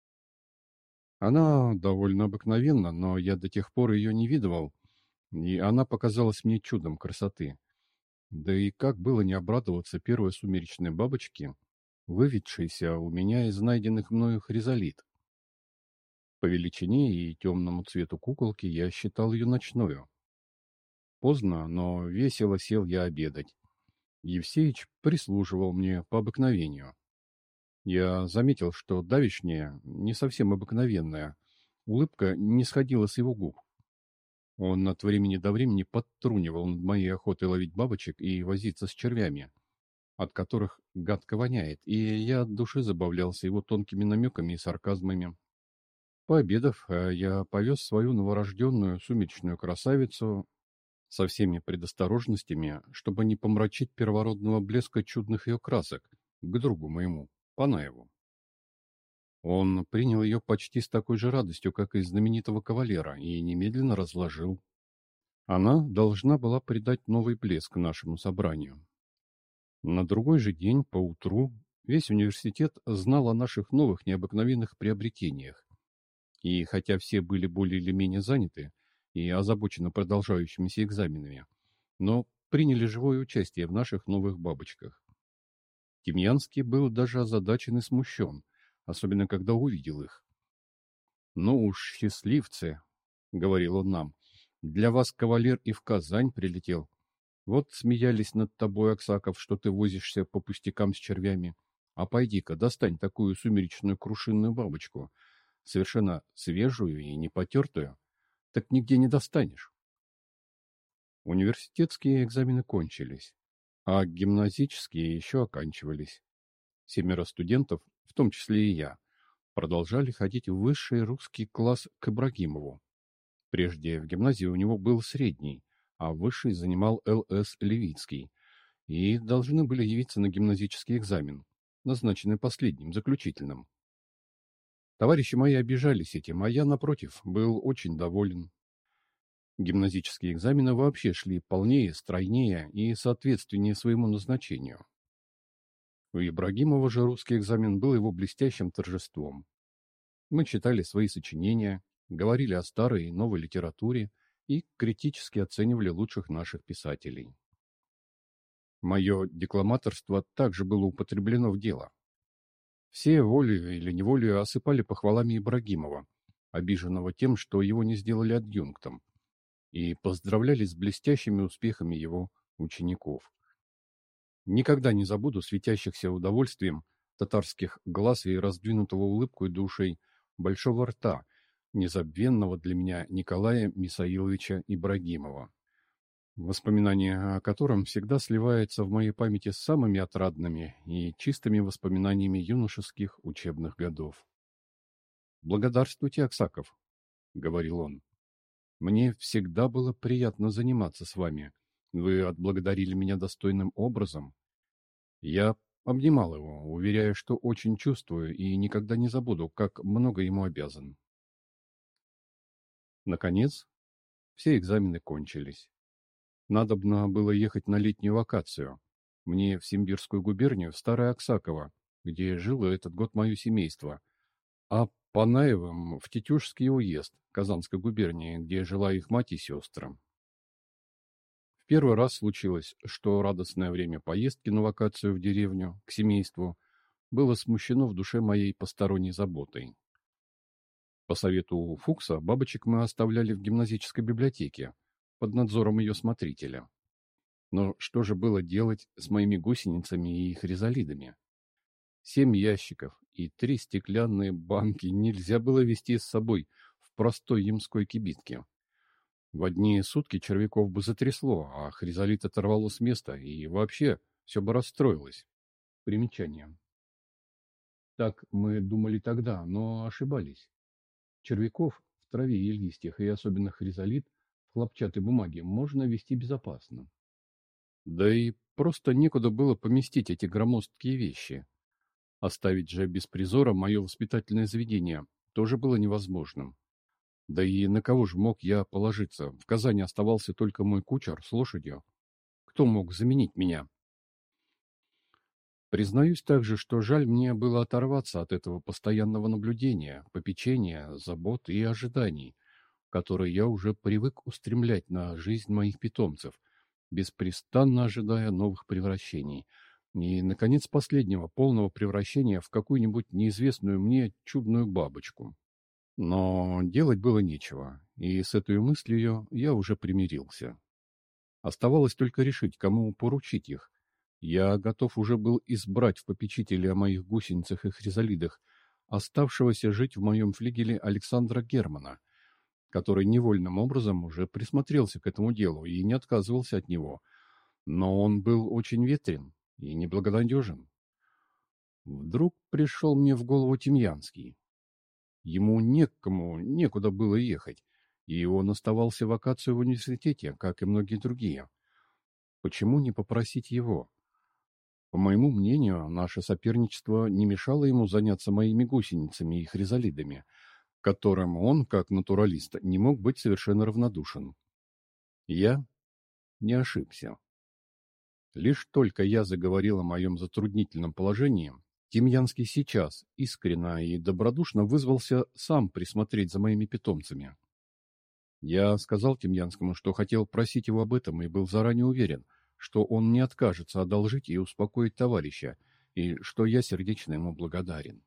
Она довольно обыкновенна, но я до тех пор ее не видывал, и она показалась мне чудом красоты. Да и как было не обрадоваться первой сумеречной бабочке, выведшейся у меня из найденных мною хризолит. По величине и темному цвету куколки я считал ее ночною. Поздно, но весело сел я обедать. Евсеич прислуживал мне по обыкновению. Я заметил, что давешняя, не совсем обыкновенная, улыбка не сходила с его губ. Он от времени до времени подтрунивал над моей охотой ловить бабочек и возиться с червями, от которых гадко воняет, и я от души забавлялся его тонкими намеками и сарказмами. Пообедав, я повез свою новорожденную сумеречную красавицу со всеми предосторожностями, чтобы не помрачить первородного блеска чудных ее красок, к другу моему, Панаеву. Он принял ее почти с такой же радостью, как и знаменитого кавалера, и немедленно разложил. Она должна была придать новый блеск нашему собранию. На другой же день, поутру, весь университет знал о наших новых необыкновенных приобретениях. И хотя все были более или менее заняты, и озабочены продолжающимися экзаменами, но приняли живое участие в наших новых бабочках. Демьянский был даже озадачен и смущен, особенно когда увидел их. «Ну уж, счастливцы», — говорил он нам, — «для вас кавалер и в Казань прилетел. Вот смеялись над тобой, Аксаков, что ты возишься по пустякам с червями. А пойди-ка, достань такую сумеречную крушинную бабочку, совершенно свежую и не потертую, так нигде не достанешь». Университетские экзамены кончились, а гимназические еще оканчивались. 7 студентов, в том числе и я, продолжали ходить в высший русский класс к Ибрагимову. Прежде в гимназии у него был средний, а высший занимал Л.С. Левицкий, и должны были явиться на гимназический экзамен, назначенный последним, заключительным. Товарищи мои обижались этим, а я, напротив, был очень доволен. Гимназические экзамены вообще шли полнее, стройнее и соответственнее своему назначению. У Ибрагимова же русский экзамен был его блестящим торжеством. Мы читали свои сочинения, говорили о старой и новой литературе и критически оценивали лучших наших писателей. Мое декламаторство также было употреблено в дело. Все волею или неволею осыпали похвалами Ибрагимова, обиженного тем, что его не сделали адъюнктом, и поздравляли с блестящими успехами его учеников. Никогда не забуду светящихся удовольствием татарских глаз и раздвинутого улыбкой до ушей большого рта, незабвенного для меня Николая Мисаиловича Ибрагимова, воспоминание о котором всегда сливается в моей памяти с самыми отрадными и чистыми воспоминаниями юношеских учебных годов. «Благодарствуйте, Аксаков», — говорил он. «Мне всегда было приятно заниматься с вами. Вы отблагодарили меня достойным образом». Я обнимал его, уверяя, что очень чувствую и никогда не забуду, как много ему обязан. Наконец, все экзамены кончились. Надобно было ехать на летнюю вакацию. Мне в Симбирскую губернию, в Старое Аксаково, где жило этот год мое семейство, а Панаевым в Тетюшский уезд Казанской губернии, где жила их мать и сестры. В первый раз случилось, что радостное время поездки на вакацию в деревню, к семейству, было смущено в душе моей посторонней заботой. По совету Фукса бабочек мы оставляли в гимназической библиотеке, под надзором ее смотрителя. Но что же было делать с моими гусеницами и хризалидами? 7 ящиков и 3 стеклянные банки нельзя было везти с собой в простой ямской кибитке. В одни сутки червяков бы затрясло, а хризалит оторвало с места, и вообще все бы расстроилось. Примечание. Так мы думали тогда, но ошибались. Червяков в траве и листьях, и особенно хризалит в хлопчатой бумаге, можно вести безопасно. Да и просто некуда было поместить эти громоздкие вещи. Оставить же без призора мое воспитательное заведение тоже было невозможным. Да и на кого же мог я положиться? В Казани оставался только мой кучер с лошадью. Кто мог заменить меня? Признаюсь также, что жаль мне было оторваться от этого постоянного наблюдения, попечения, забот и ожиданий, которые я уже привык устремлять на жизнь моих питомцев, беспрестанно ожидая новых превращений. И, наконец, последнего, полного превращения в какую-нибудь неизвестную мне чудную бабочку. Но делать было нечего, и с этой мыслью я уже примирился. Оставалось только решить, кому поручить их. Я готов уже был избрать в попечителя о моих гусеницах и хризалидах оставшегося жить в моем флигеле Александра Германа, который невольным образом уже присмотрелся к этому делу и не отказывался от него. Но он был очень ветрен и неблагонадежен. Вдруг пришел мне в голову Тимьянский. Ему некуда было ехать, и он оставался в вакацию в университете, как и многие другие. Почему не попросить его? По моему мнению, наше соперничество не мешало ему заняться моими гусеницами и хризалидами, которым он, как натуралист, не мог быть совершенно равнодушен. Я не ошибся. Лишь только я заговорил о моем затруднительном положении, Тимьянский сейчас искренно и добродушно вызвался сам присмотреть за моими питомцами. Я сказал Тимьянскому, что хотел просить его об этом и был заранее уверен, что он не откажется одолжить и успокоить товарища, и что я сердечно ему благодарен.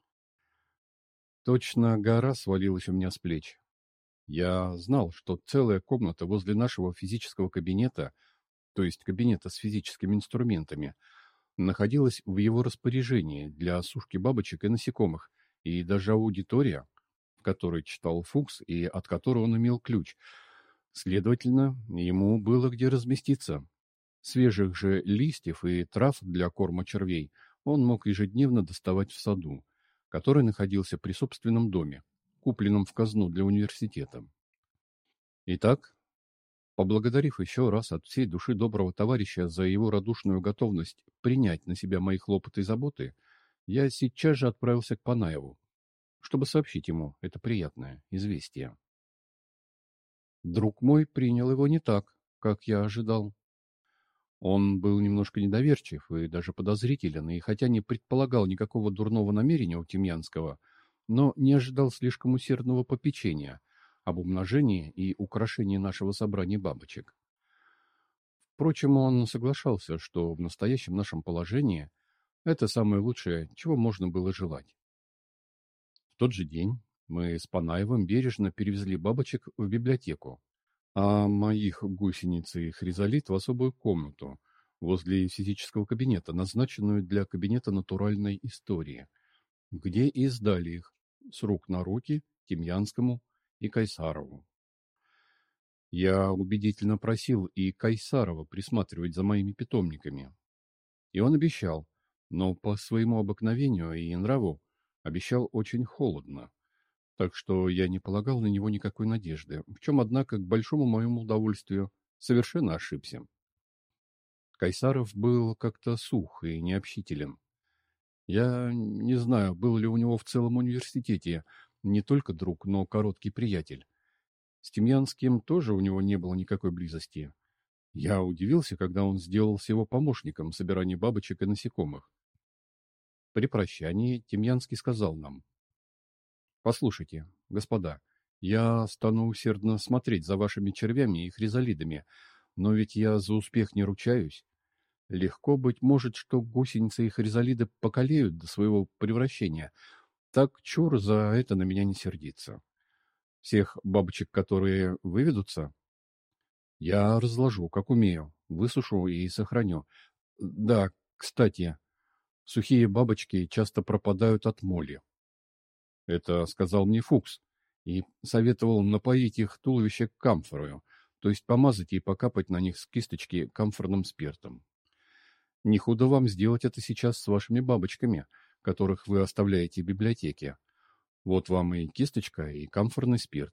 Точно гора свалилась у меня с плеч. Я знал, что целая комната возле нашего физического кабинета, то есть кабинета с физическими инструментами, находилась в его распоряжении для осушки бабочек и насекомых, и даже аудитория, в которой читал Фукс и от которой он имел ключ. Следовательно, ему было где разместиться. Свежих же листьев и трав для корма червей он мог ежедневно доставать в саду, который находился при собственном доме, купленном в казну для университета. Итак, поблагодарив еще раз от всей души доброго товарища за его радушную готовность принять на себя мои хлопоты и заботы, я сейчас же отправился к Панаеву, чтобы сообщить ему это приятное известие. Друг мой принял его не так, как я ожидал. Он был немножко недоверчив и даже подозрителен, и хотя не предполагал никакого дурного намерения у Тимьянского, но не ожидал слишком усердного попечения об умножении и украшении нашего собрания бабочек. Впрочем, он соглашался, что в настоящем нашем положении это самое лучшее, чего можно было желать. В тот же день мы с Панаевым бережно перевезли бабочек в библиотеку, а моих гусениц и хризолит в особую комнату возле физического кабинета, назначенную для кабинета натуральной истории, где и сдали их с рук на руки Тимьянскому и Кайсарову. Я убедительно просил и Кайсарова присматривать за моими питомниками, и он обещал, но по своему обыкновению и нраву обещал очень холодно, так что я не полагал на него никакой надежды, в чем, однако, к большому моему удовольствию, совершенно ошибся. Кайсаров был как-то сух и необщителен. Я не знаю, был ли у него в целом университете не только друг, но короткий приятель. С Тимьянским тоже у него не было никакой близости. Я удивился, когда он сделался его помощником в собирании бабочек и насекомых. При прощании Тимьянский сказал нам: «Послушайте, господа, я стану усердно смотреть за вашими червями и хризалидами, но ведь я за успех не ручаюсь. Легко, быть может, что гусеницы и хризалиды покалеют до своего превращения. Так чур за это на меня не сердиться. Всех бабочек, которые выведутся, я разложу, как умею, высушу и сохраню. Да, кстати, сухие бабочки часто пропадают от моли. Это сказал мне Фукс и советовал напоить их туловище камфорою, то есть помазать и покапать на них с кисточки камфорным спиртом. Не худо вам сделать это сейчас с вашими бабочками, которых вы оставляете в библиотеке. Вот вам и кисточка, и камфорный спирт.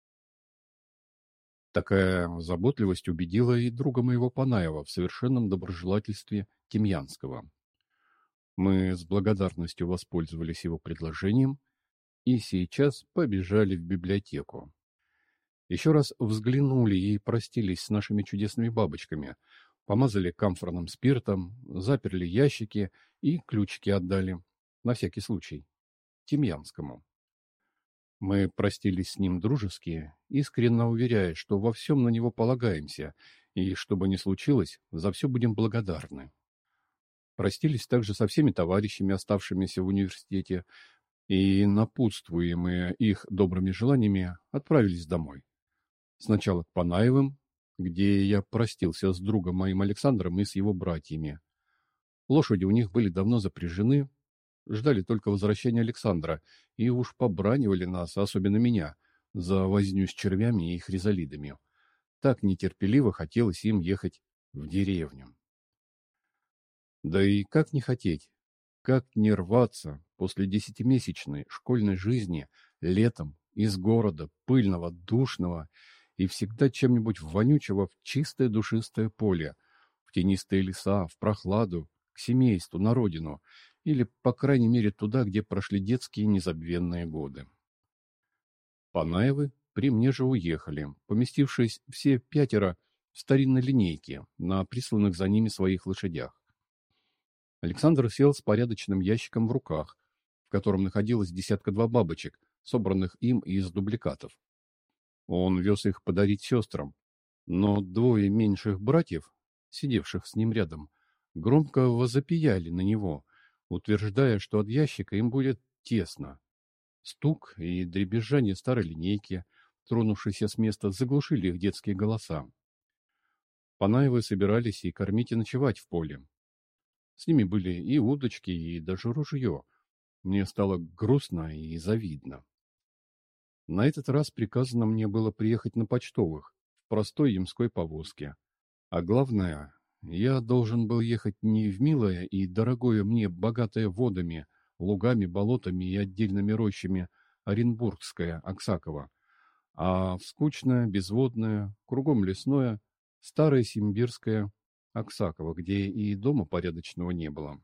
Такая заботливость убедила и друга моего Панаева в совершенном доброжелательстве Тимьянского. Мы с благодарностью воспользовались его предложением и сейчас побежали в библиотеку. Еще раз взглянули и простились с нашими чудесными бабочками, помазали камфорным спиртом, заперли ящики и ключики отдали, на всякий случай, Тимьянскому. Мы простились с ним дружески, искренне уверяя, что во всем на него полагаемся, и, что бы ни случилось, за все будем благодарны. Простились также со всеми товарищами, оставшимися в университете, и, напутствуемые их добрыми желаниями, отправились домой. Сначала к Панаевым, где я простился с другом моим Александром и с его братьями. Лошади у них были давно запряжены, ждали только возвращения Александра и уж побранивали нас, особенно меня, за возню с червями и хризалидами. Так нетерпеливо хотелось им ехать в деревню. Да и как не хотеть, как не рваться после 10-месячной школьной жизни летом из города, пыльного, душного и всегда чем-нибудь вонючего в чистое душистое поле, в тенистые леса, в прохладу, к семейству, на родину, или, по крайней мере, туда, где прошли детские незабвенные годы. Панаевы при мне же уехали, поместившись все пятеро в старинной линейке на присланных за ними своих лошадях. Александр сел с порядочным ящиком в руках, в котором находилось 1/2 бабочек, собранных им из дубликатов. Он вез их подарить сестрам, но двое меньших братьев, сидевших с ним рядом, громко возопияли на него, утверждая, что от ящика им будет тесно. Стук и дребезжание старой линейки, тронувшейся с места, заглушили их детские голоса. Панаевы собирались и кормить, и ночевать в поле. С ними были и удочки, и даже ружье. Мне стало грустно и завидно. На этот раз приказано мне было приехать на почтовых, в простой ямской повозке. А главное, я должен был ехать не в милое и дорогое мне, богатое водами, лугами, болотами и отдельными рощами Оренбургское, Аксаково, а в скучное, безводное, кругом лесное, старое симбирское Аксаково, где и дома порядочного не было.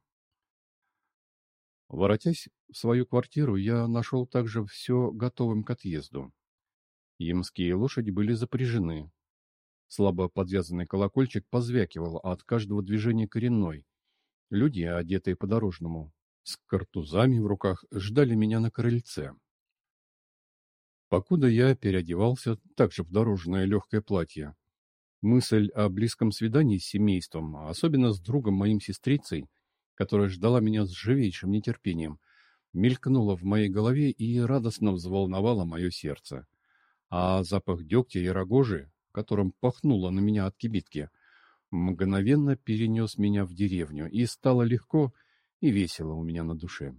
Воротясь в свою квартиру, я нашел также все готовым к отъезду. Ямские лошади были запряжены. Слабо подвязанный колокольчик позвякивал от каждого движения коренной. Люди, одетые по-дорожному, с картузами в руках, ждали меня на крыльце. Покуда я переодевался также в дорожное легкое платье, мысль о близком свидании с семейством, особенно с другом моим сестрицей, которая ждала меня с живейшим нетерпением, мелькнула в моей голове и радостно взволновала мое сердце. А запах дегтя и рогожи, которым пахнуло на меня от кибитки, мгновенно перенес меня в деревню, и стало легко и весело у меня на душе.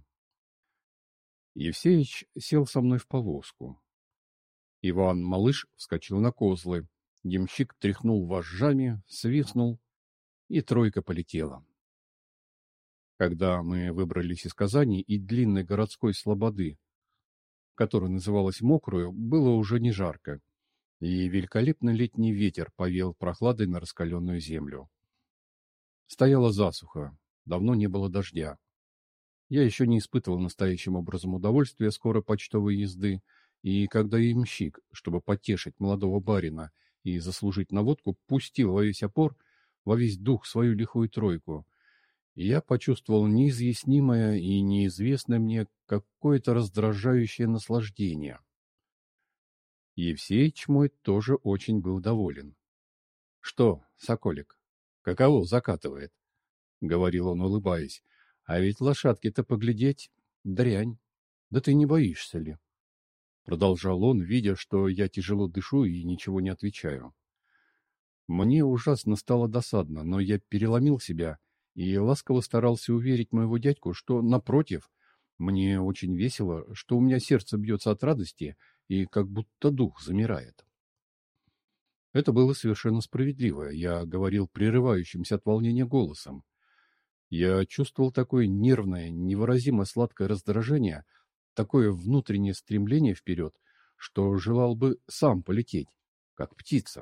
Евсеич сел со мной в повозку. Иван Малыш вскочил на козлы, ямщик тряхнул вожжами, свистнул, и тройка полетела. Когда мы выбрались из Казани и длинной городской слободы, которая называлась Мокрую, было уже не жарко, и великолепный летний ветер повеял прохладой на раскаленную землю. Стояла засуха, давно не было дождя. Я еще не испытывал настоящим образом удовольствия скорой почтовой езды, и когда ямщик, чтобы потешить молодого барина и заслужить на водку, пустил во весь опор, во весь дух свою лихую тройку, я почувствовал неизъяснимое и неизвестное мне какое-то раздражающее наслаждение. Евсеич мой тоже очень был доволен. — Что, соколик, каково закатывает? — говорил он, улыбаясь. — А ведь лошадки-то поглядеть дрянь. Да ты не боишься ли? Продолжал он, видя, что я тяжело дышу и ничего не отвечаю. Мне ужасно стало досадно, но я переломил себя и ласково старался уверить моего дядьку, что, напротив, мне очень весело, что у меня сердце бьется от радости и как будто дух замирает. Это было совершенно справедливо, я говорил прерывающимся от волнения голосом. Я чувствовал такое нервное, невыразимо сладкое раздражение, такое внутреннее стремление вперед, что желал бы сам полететь, как птица.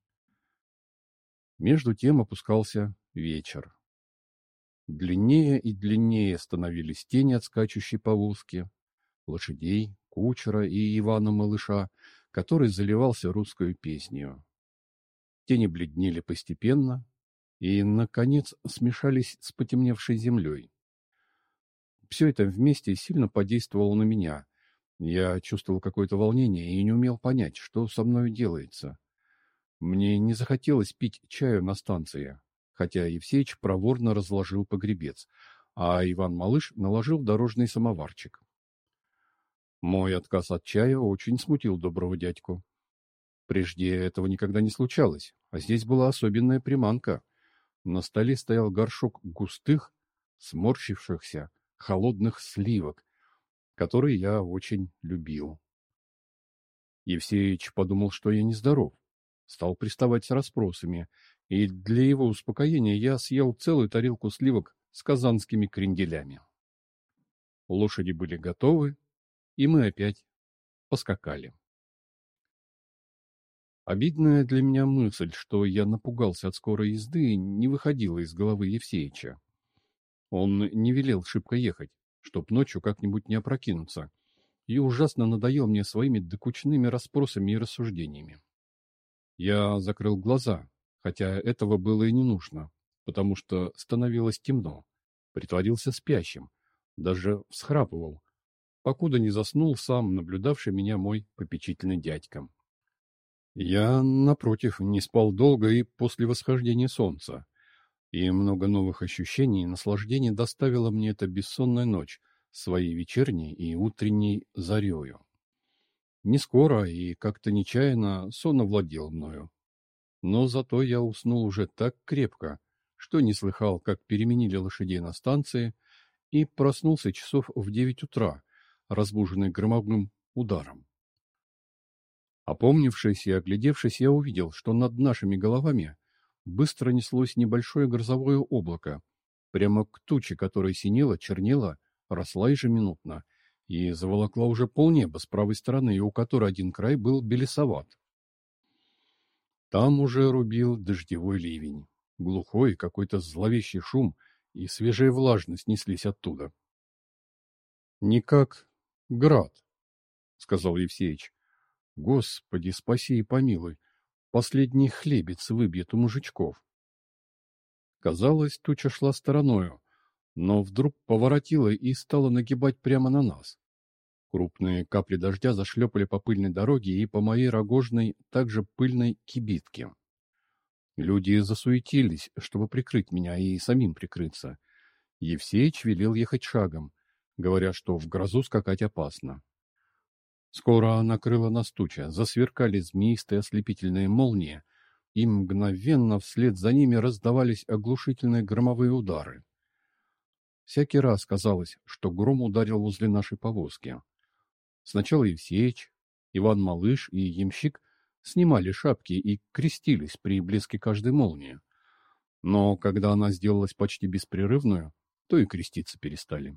Между тем опускался вечер. Длиннее и длиннее становились тени от скачущей повозки, лошадей, кучера и Ивана Малыша, который заливался русскою песнею. Тени бледнели постепенно и, наконец, смешались с потемневшей землей. Все это вместе сильно подействовало на меня. Я чувствовал какое-то волнение и не умел понять, что со мною делается. Мне не захотелось пить чаю на станции, хотя Евсеич проворно разложил погребец, а Иван Малыш наложил дорожный самоварчик. Мой отказ от чая очень смутил доброго дядьку. Прежде этого никогда не случалось, а здесь была особенная приманка. На столе стоял горшок густых, сморщившихся, холодных сливок, которые я очень любил. Евсеич подумал, что я нездоров, стал приставать с расспросами, и для его успокоения я съел целую тарелку сливок с казанскими кренделями. Лошади были готовы, и мы опять поскакали. Обидная для меня мысль, что я напугался от скорой езды, не выходила из головы Евсеича. Он не велел шибко ехать, чтоб ночью как-нибудь не опрокинуться, и ужасно надоел мне своими докучными расспросами и рассуждениями. Я закрыл глаза, хотя этого было и не нужно, потому что становилось темно, притворился спящим, даже всхрапывал, покуда не заснул сам наблюдавший меня мой попечительный дядька. Я, напротив, не спал долго и после восхождения солнца, и много новых ощущений и наслаждений доставила мне эта бессонная ночь своей вечерней и утренней зарею. Не скоро и как-то нечаянно сон овладел мною, но зато я уснул уже так крепко, что не слыхал, как переменили лошадей на станции, и проснулся часов в 9 утра, разбуженный громовым ударом. Опомнившись и оглядевшись, я увидел, что над нашими головами быстро неслось небольшое грозовое облако, прямо к туче, которая синела, чернела, росла ежеминутно и заволокла уже полнеба с правой стороны, и у которой один край был белесоват. Там уже рубил дождевой ливень. Глухой какой-то зловещий шум и свежая влажность неслись оттуда. — Не как град, — сказал Евсеич. — Господи, спаси и помилуй. Последний хлебец выбьет у мужичков. Казалось, туча шла стороною, но вдруг поворотила и стала нагибать прямо на нас. Крупные капли дождя зашлепали по пыльной дороге и по моей рогожной, также пыльной кибитке. Люди засуетились, чтобы прикрыть меня и самим прикрыться. Евсеич велел ехать шагом, говоря, что в грозу скакать опасно. Скоро накрыла нас туча, засверкали змеистые ослепительные молнии, и мгновенно вслед за ними раздавались оглушительные громовые удары. Всякий раз казалось, что гром ударил возле нашей повозки. Сначала Евсеич, Иван Малыш и ямщик снимали шапки и крестились при блеске каждой молнии. Но когда она сделалась почти беспрерывную, то и креститься перестали.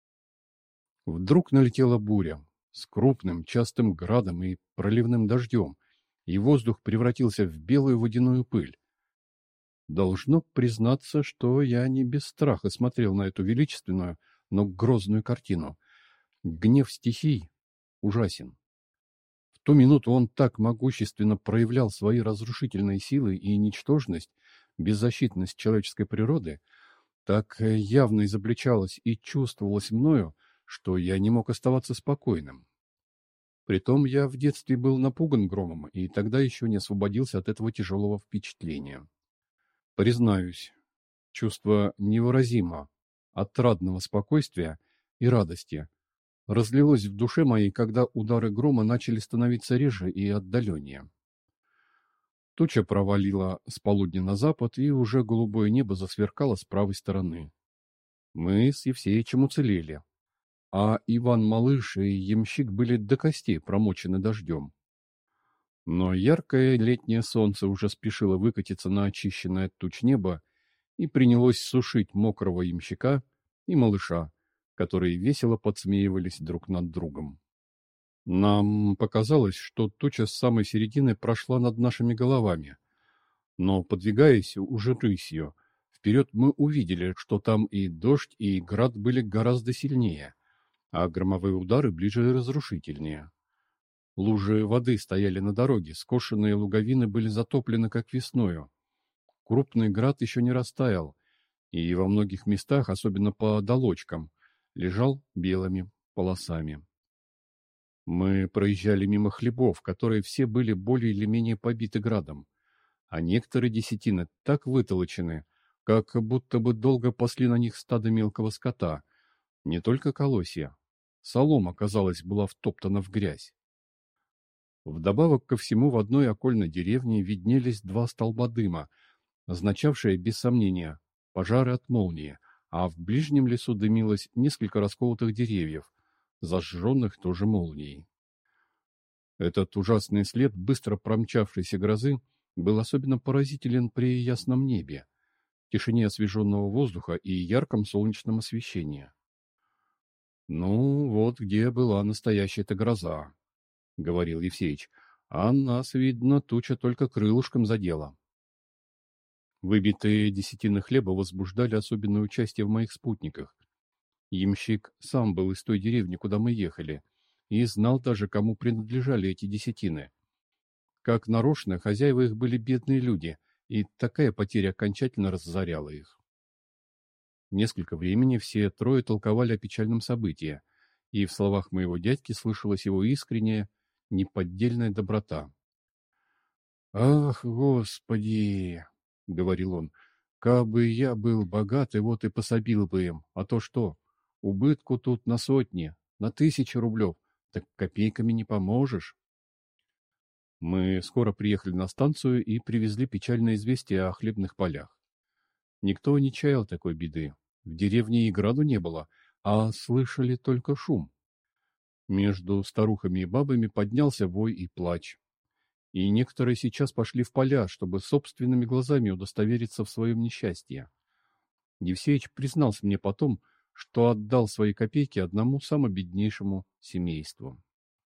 Вдруг налетела буря с крупным частым градом и проливным дождем, и воздух превратился в белую водяную пыль. Должно признаться, что я не без страха смотрел на эту величественную, но грозную картину. Гнев стихий ужасен. В ту минуту он так могущественно проявлял свои разрушительные силы и ничтожность, беззащитность человеческой природы, так явно изобличалось и чувствовалось мною, что я не мог оставаться спокойным. Притом я в детстве был напуган громом, и тогда еще не освободился от этого тяжелого впечатления. Признаюсь, чувство невыразимо, отрадного спокойствия и радости разлилось в душе моей, когда удары грома начали становиться реже и отдаленнее. Туча провалила с полудня на запад, и уже голубое небо засверкало с правой стороны. Мы с Евсеичем уцелели, а Иван Малыш и ямщик были до костей промочены дождем. Но яркое летнее солнце уже спешило выкатиться на очищенное от туч небо и принялось сушить мокрого ямщика и малыша, которые весело подсмеивались друг над другом. Нам показалось, что туча с самой середины прошла над нашими головами, но, подвигаясь уже рысью, вперед мы увидели, что там и дождь, и град были гораздо сильнее, а громовые удары ближе и разрушительнее. Лужи воды стояли на дороге, скошенные луговины были затоплены, как весною. Крупный град еще не растаял, и во многих местах, особенно по долочкам, лежал белыми полосами. Мы проезжали мимо хлебов, которые все были более или менее побиты градом, а некоторые десятины так вытолочены, как будто бы долго пасли на них стадо мелкого скота. Не только колосья. Солома, казалось, была втоптана в грязь. Вдобавок ко всему в одной окольной деревне виднелись два столба дыма, означавшие, без сомнения, пожары от молнии, а в ближнем лесу дымилось несколько расколотых деревьев, зажженных тоже молнией. Этот ужасный след быстро промчавшейся грозы был особенно поразителен при ясном небе, тишине освеженного воздуха и ярком солнечном освещении. «Ну, вот где была настоящая-то гроза», — говорил Евсеич, — «а нас, видно, туча только крылышком задела». Выбитые десятины хлеба возбуждали особенное участие в моих спутниках. Ямщик сам был из той деревни, куда мы ехали, и знал даже, кому принадлежали эти десятины. Как нарочно, хозяева их были бедные люди, и такая потеря окончательно разоряла их. Несколько времени все трое толковали о печальном событии, и в словах моего дядьки слышалась его искренняя, неподдельная доброта. «Ах, Господи!» — говорил он. «Кабы я был богат, и вот и пособил бы им. А то что? Убытку тут на сотни, на 1000 рублев. Так копейками не поможешь». Мы скоро приехали на станцию и привезли печальное известие о хлебных полях. Никто не чаял такой беды. В деревне и граду не было, а слышали только шум. Между старухами и бабами поднялся вой и плач. И некоторые сейчас пошли в поля, чтобы собственными глазами удостовериться в своем несчастье. Евсеич признался мне потом, что отдал свои копейки одному самому беднейшему семейству.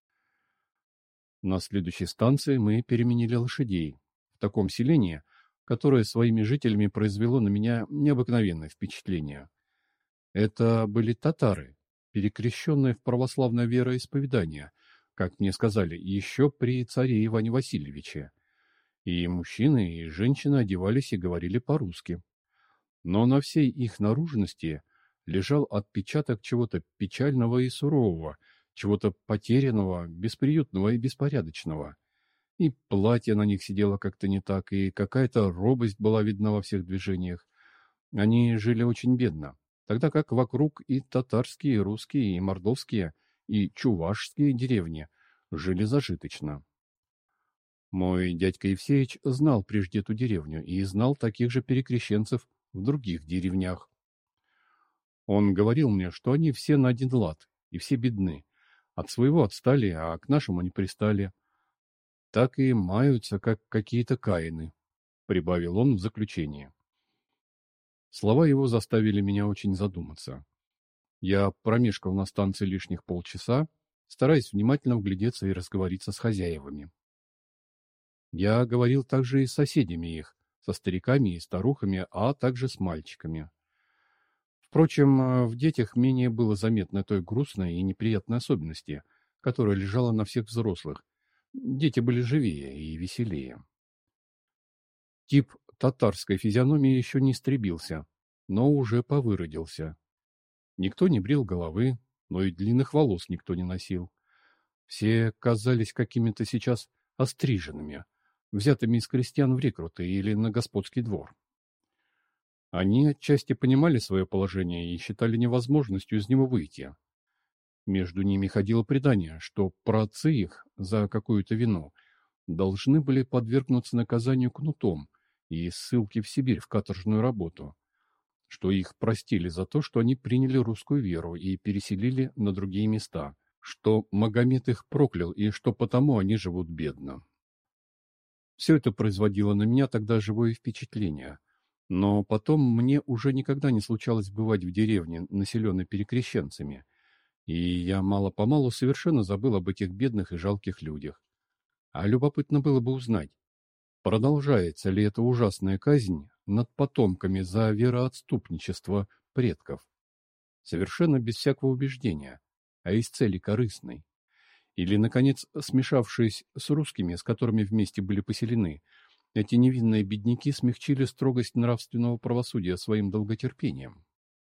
На следующей станции мы переменили лошадей. В таком селении, которое своими жителями произвело на меня необыкновенное впечатление. Это были татары, перекрещенные в православное вероисповедание, как мне сказали, еще при царе Иване Васильевиче. И мужчины, и женщины одевались и говорили по-русски. Но на всей их наружности лежал отпечаток чего-то печального и сурового, чего-то потерянного, бесприютного и беспорядочного. И платье на них сидело как-то не так, и какая-то робость была видна во всех движениях. Они жили очень бедно, тогда как вокруг и татарские, и русские, и мордовские, и чувашские деревни жили зажиточно. Мой дядька Евсеич знал прежде эту деревню и знал таких же перекрещенцев в других деревнях. Он говорил мне, что они все на один лад, и все бедны. От своего отстали, а к нашему не пристали. Так и маются, как какие-то каины, прибавил он в заключение. Слова его заставили меня очень задуматься. Я промешкал на станции лишних полчаса, стараясь внимательно вглядеться и разговориться с хозяевами. Я говорил также и с соседями их, со стариками и старухами, а также с мальчиками. Впрочем, в детях менее было заметно той грустной и неприятной особенности, которая лежала на всех взрослых. Дети были живее и веселее. Тип татарской физиономии еще не истребился, но уже повыродился. Никто не брил головы, но и длинных волос никто не носил. Все казались какими-то сейчас остриженными, взятыми из крестьян в рекруты или на господский двор. Они отчасти понимали свое положение и считали невозможностью из него выйти. Между ними ходило предание, что праотцы их за какую-то вину должны были подвергнуться наказанию кнутом и ссылке в Сибирь в каторжную работу, что их простили за то, что они приняли русскую веру и переселили на другие места, что Магомед их проклял и что потому они живут бедно. Все это производило на меня тогда живое впечатление, но потом мне уже никогда не случалось бывать в деревне, населенной перекрещенцами, и я мало-помалу совершенно забыл об этих бедных и жалких людях. А любопытно было бы узнать, продолжается ли эта ужасная казнь над потомками за вероотступничество предков, совершенно без всякого убеждения, а из цели корыстной. Или, наконец, смешавшись с русскими, с которыми вместе были поселены, эти невинные бедняки смягчили строгость нравственного правосудия своим долготерпением.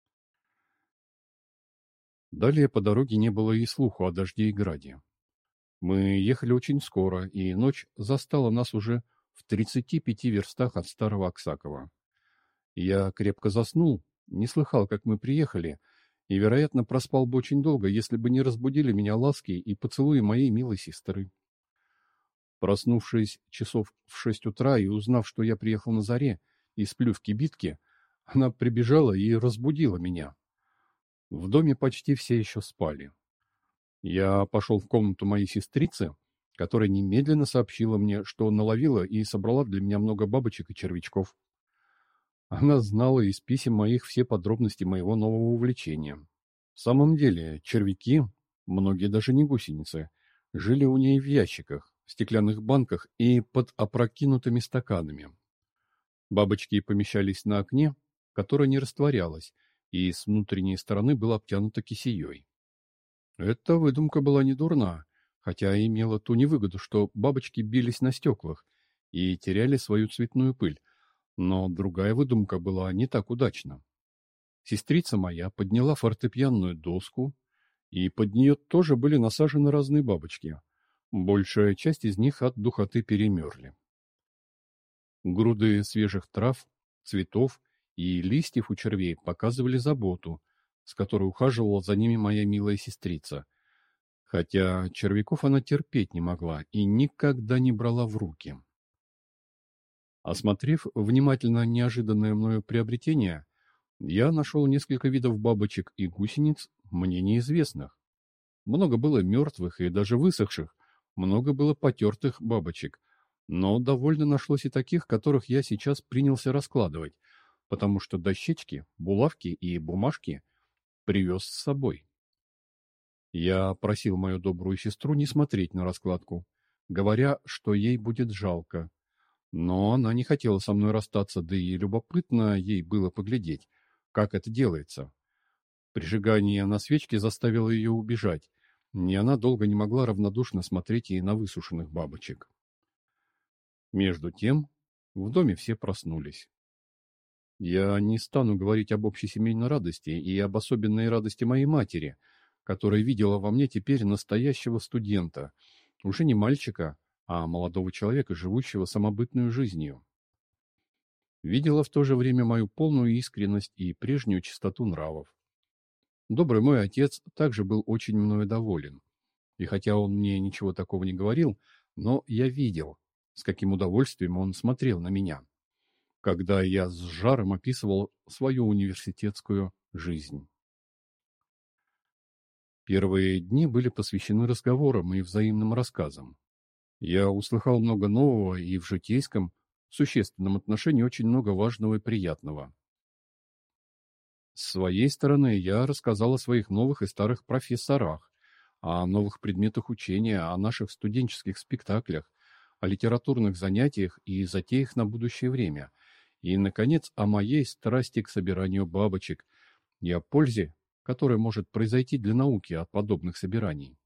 Далее по дороге не было и слуху о дожде и граде. Мы ехали очень скоро, и ночь застала нас уже в 35 верстах от Старого Аксакова. Я крепко заснул, не слыхал, как мы приехали, и, вероятно, проспал бы очень долго, если бы не разбудили меня ласки и поцелуи моей милой сестры. Проснувшись часов в 6 утра и узнав, что я приехал на заре и сплю в кибитке, она прибежала и разбудила меня. В доме почти все еще спали. Я пошел в комнату моей сестрицы, которая немедленно сообщила мне, что наловила и собрала для меня много бабочек и червячков. Она знала из писем моих все подробности моего нового увлечения. В самом деле, червяки, многие даже не гусеницы, жили у ней в ящиках, в стеклянных банках и под опрокинутыми стаканами. Бабочки помещались на окне, которое не растворялось, и с внутренней стороны было обтянуто кисеей. Эта выдумка была не дурна, хотя и имела ту невыгоду, что бабочки бились на стеклах и теряли свою цветную пыль, но другая выдумка была не так удачна. Сестрица моя подняла фортепианную доску, и под нее тоже были насажены разные бабочки. Большая часть из них от духоты перемерли. Груды свежих трав, цветов и листьев у червей показывали заботу, с которой ухаживала за ними моя милая сестрица, хотя червяков она терпеть не могла и никогда не брала в руки. Осмотрев внимательно неожиданное мною приобретение, я нашел несколько видов бабочек и гусениц, мне неизвестных. Много было мертвых и даже высохших, много было потертых бабочек, но довольно нашлось и таких, которых я сейчас принялся раскладывать, потому что дощечки, булавки и бумажки привез с собой. Я просил мою добрую сестру не смотреть на раскладку, говоря, что ей будет жалко. Но она не хотела со мной расстаться, да и любопытно ей было поглядеть, как это делается. Прижигание на свечке заставило ее убежать, и она долго не могла равнодушно смотреть и на высушенных бабочек. Между тем, в доме все проснулись. Я не стану говорить об общей семейной радости и об особенной радости моей матери, которая видела во мне теперь настоящего студента, уже не мальчика, а молодого человека, живущего самобытную жизнью. Видела в то же время мою полную искренность и прежнюю чистоту нравов. Добрый мой отец также был очень мною доволен, и хотя он мне ничего такого не говорил, но я видел, с каким удовольствием он смотрел на меня, когда я с жаром описывал свою университетскую жизнь. Первые дни были посвящены разговорам и взаимным рассказам. Я услыхал много нового и в житейском, существенном отношении очень много важного и приятного. С своей стороны я рассказал о своих новых и старых профессорах, о новых предметах учения, о наших студенческих спектаклях, о литературных занятиях и затеях на будущее время, и, наконец, о моей страсти к собиранию бабочек и о пользе, которая может произойти для науки от подобных собираний.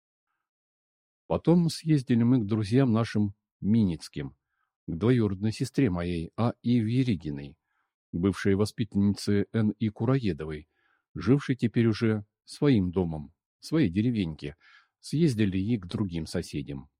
Потом съездили мы к друзьям нашим Миницким, к двоюродной сестре моей А.И. Веригиной, бывшей воспитаннице Н.И. Кураедовой, жившей теперь уже своим домом, своей деревеньке, съездили и к другим соседям.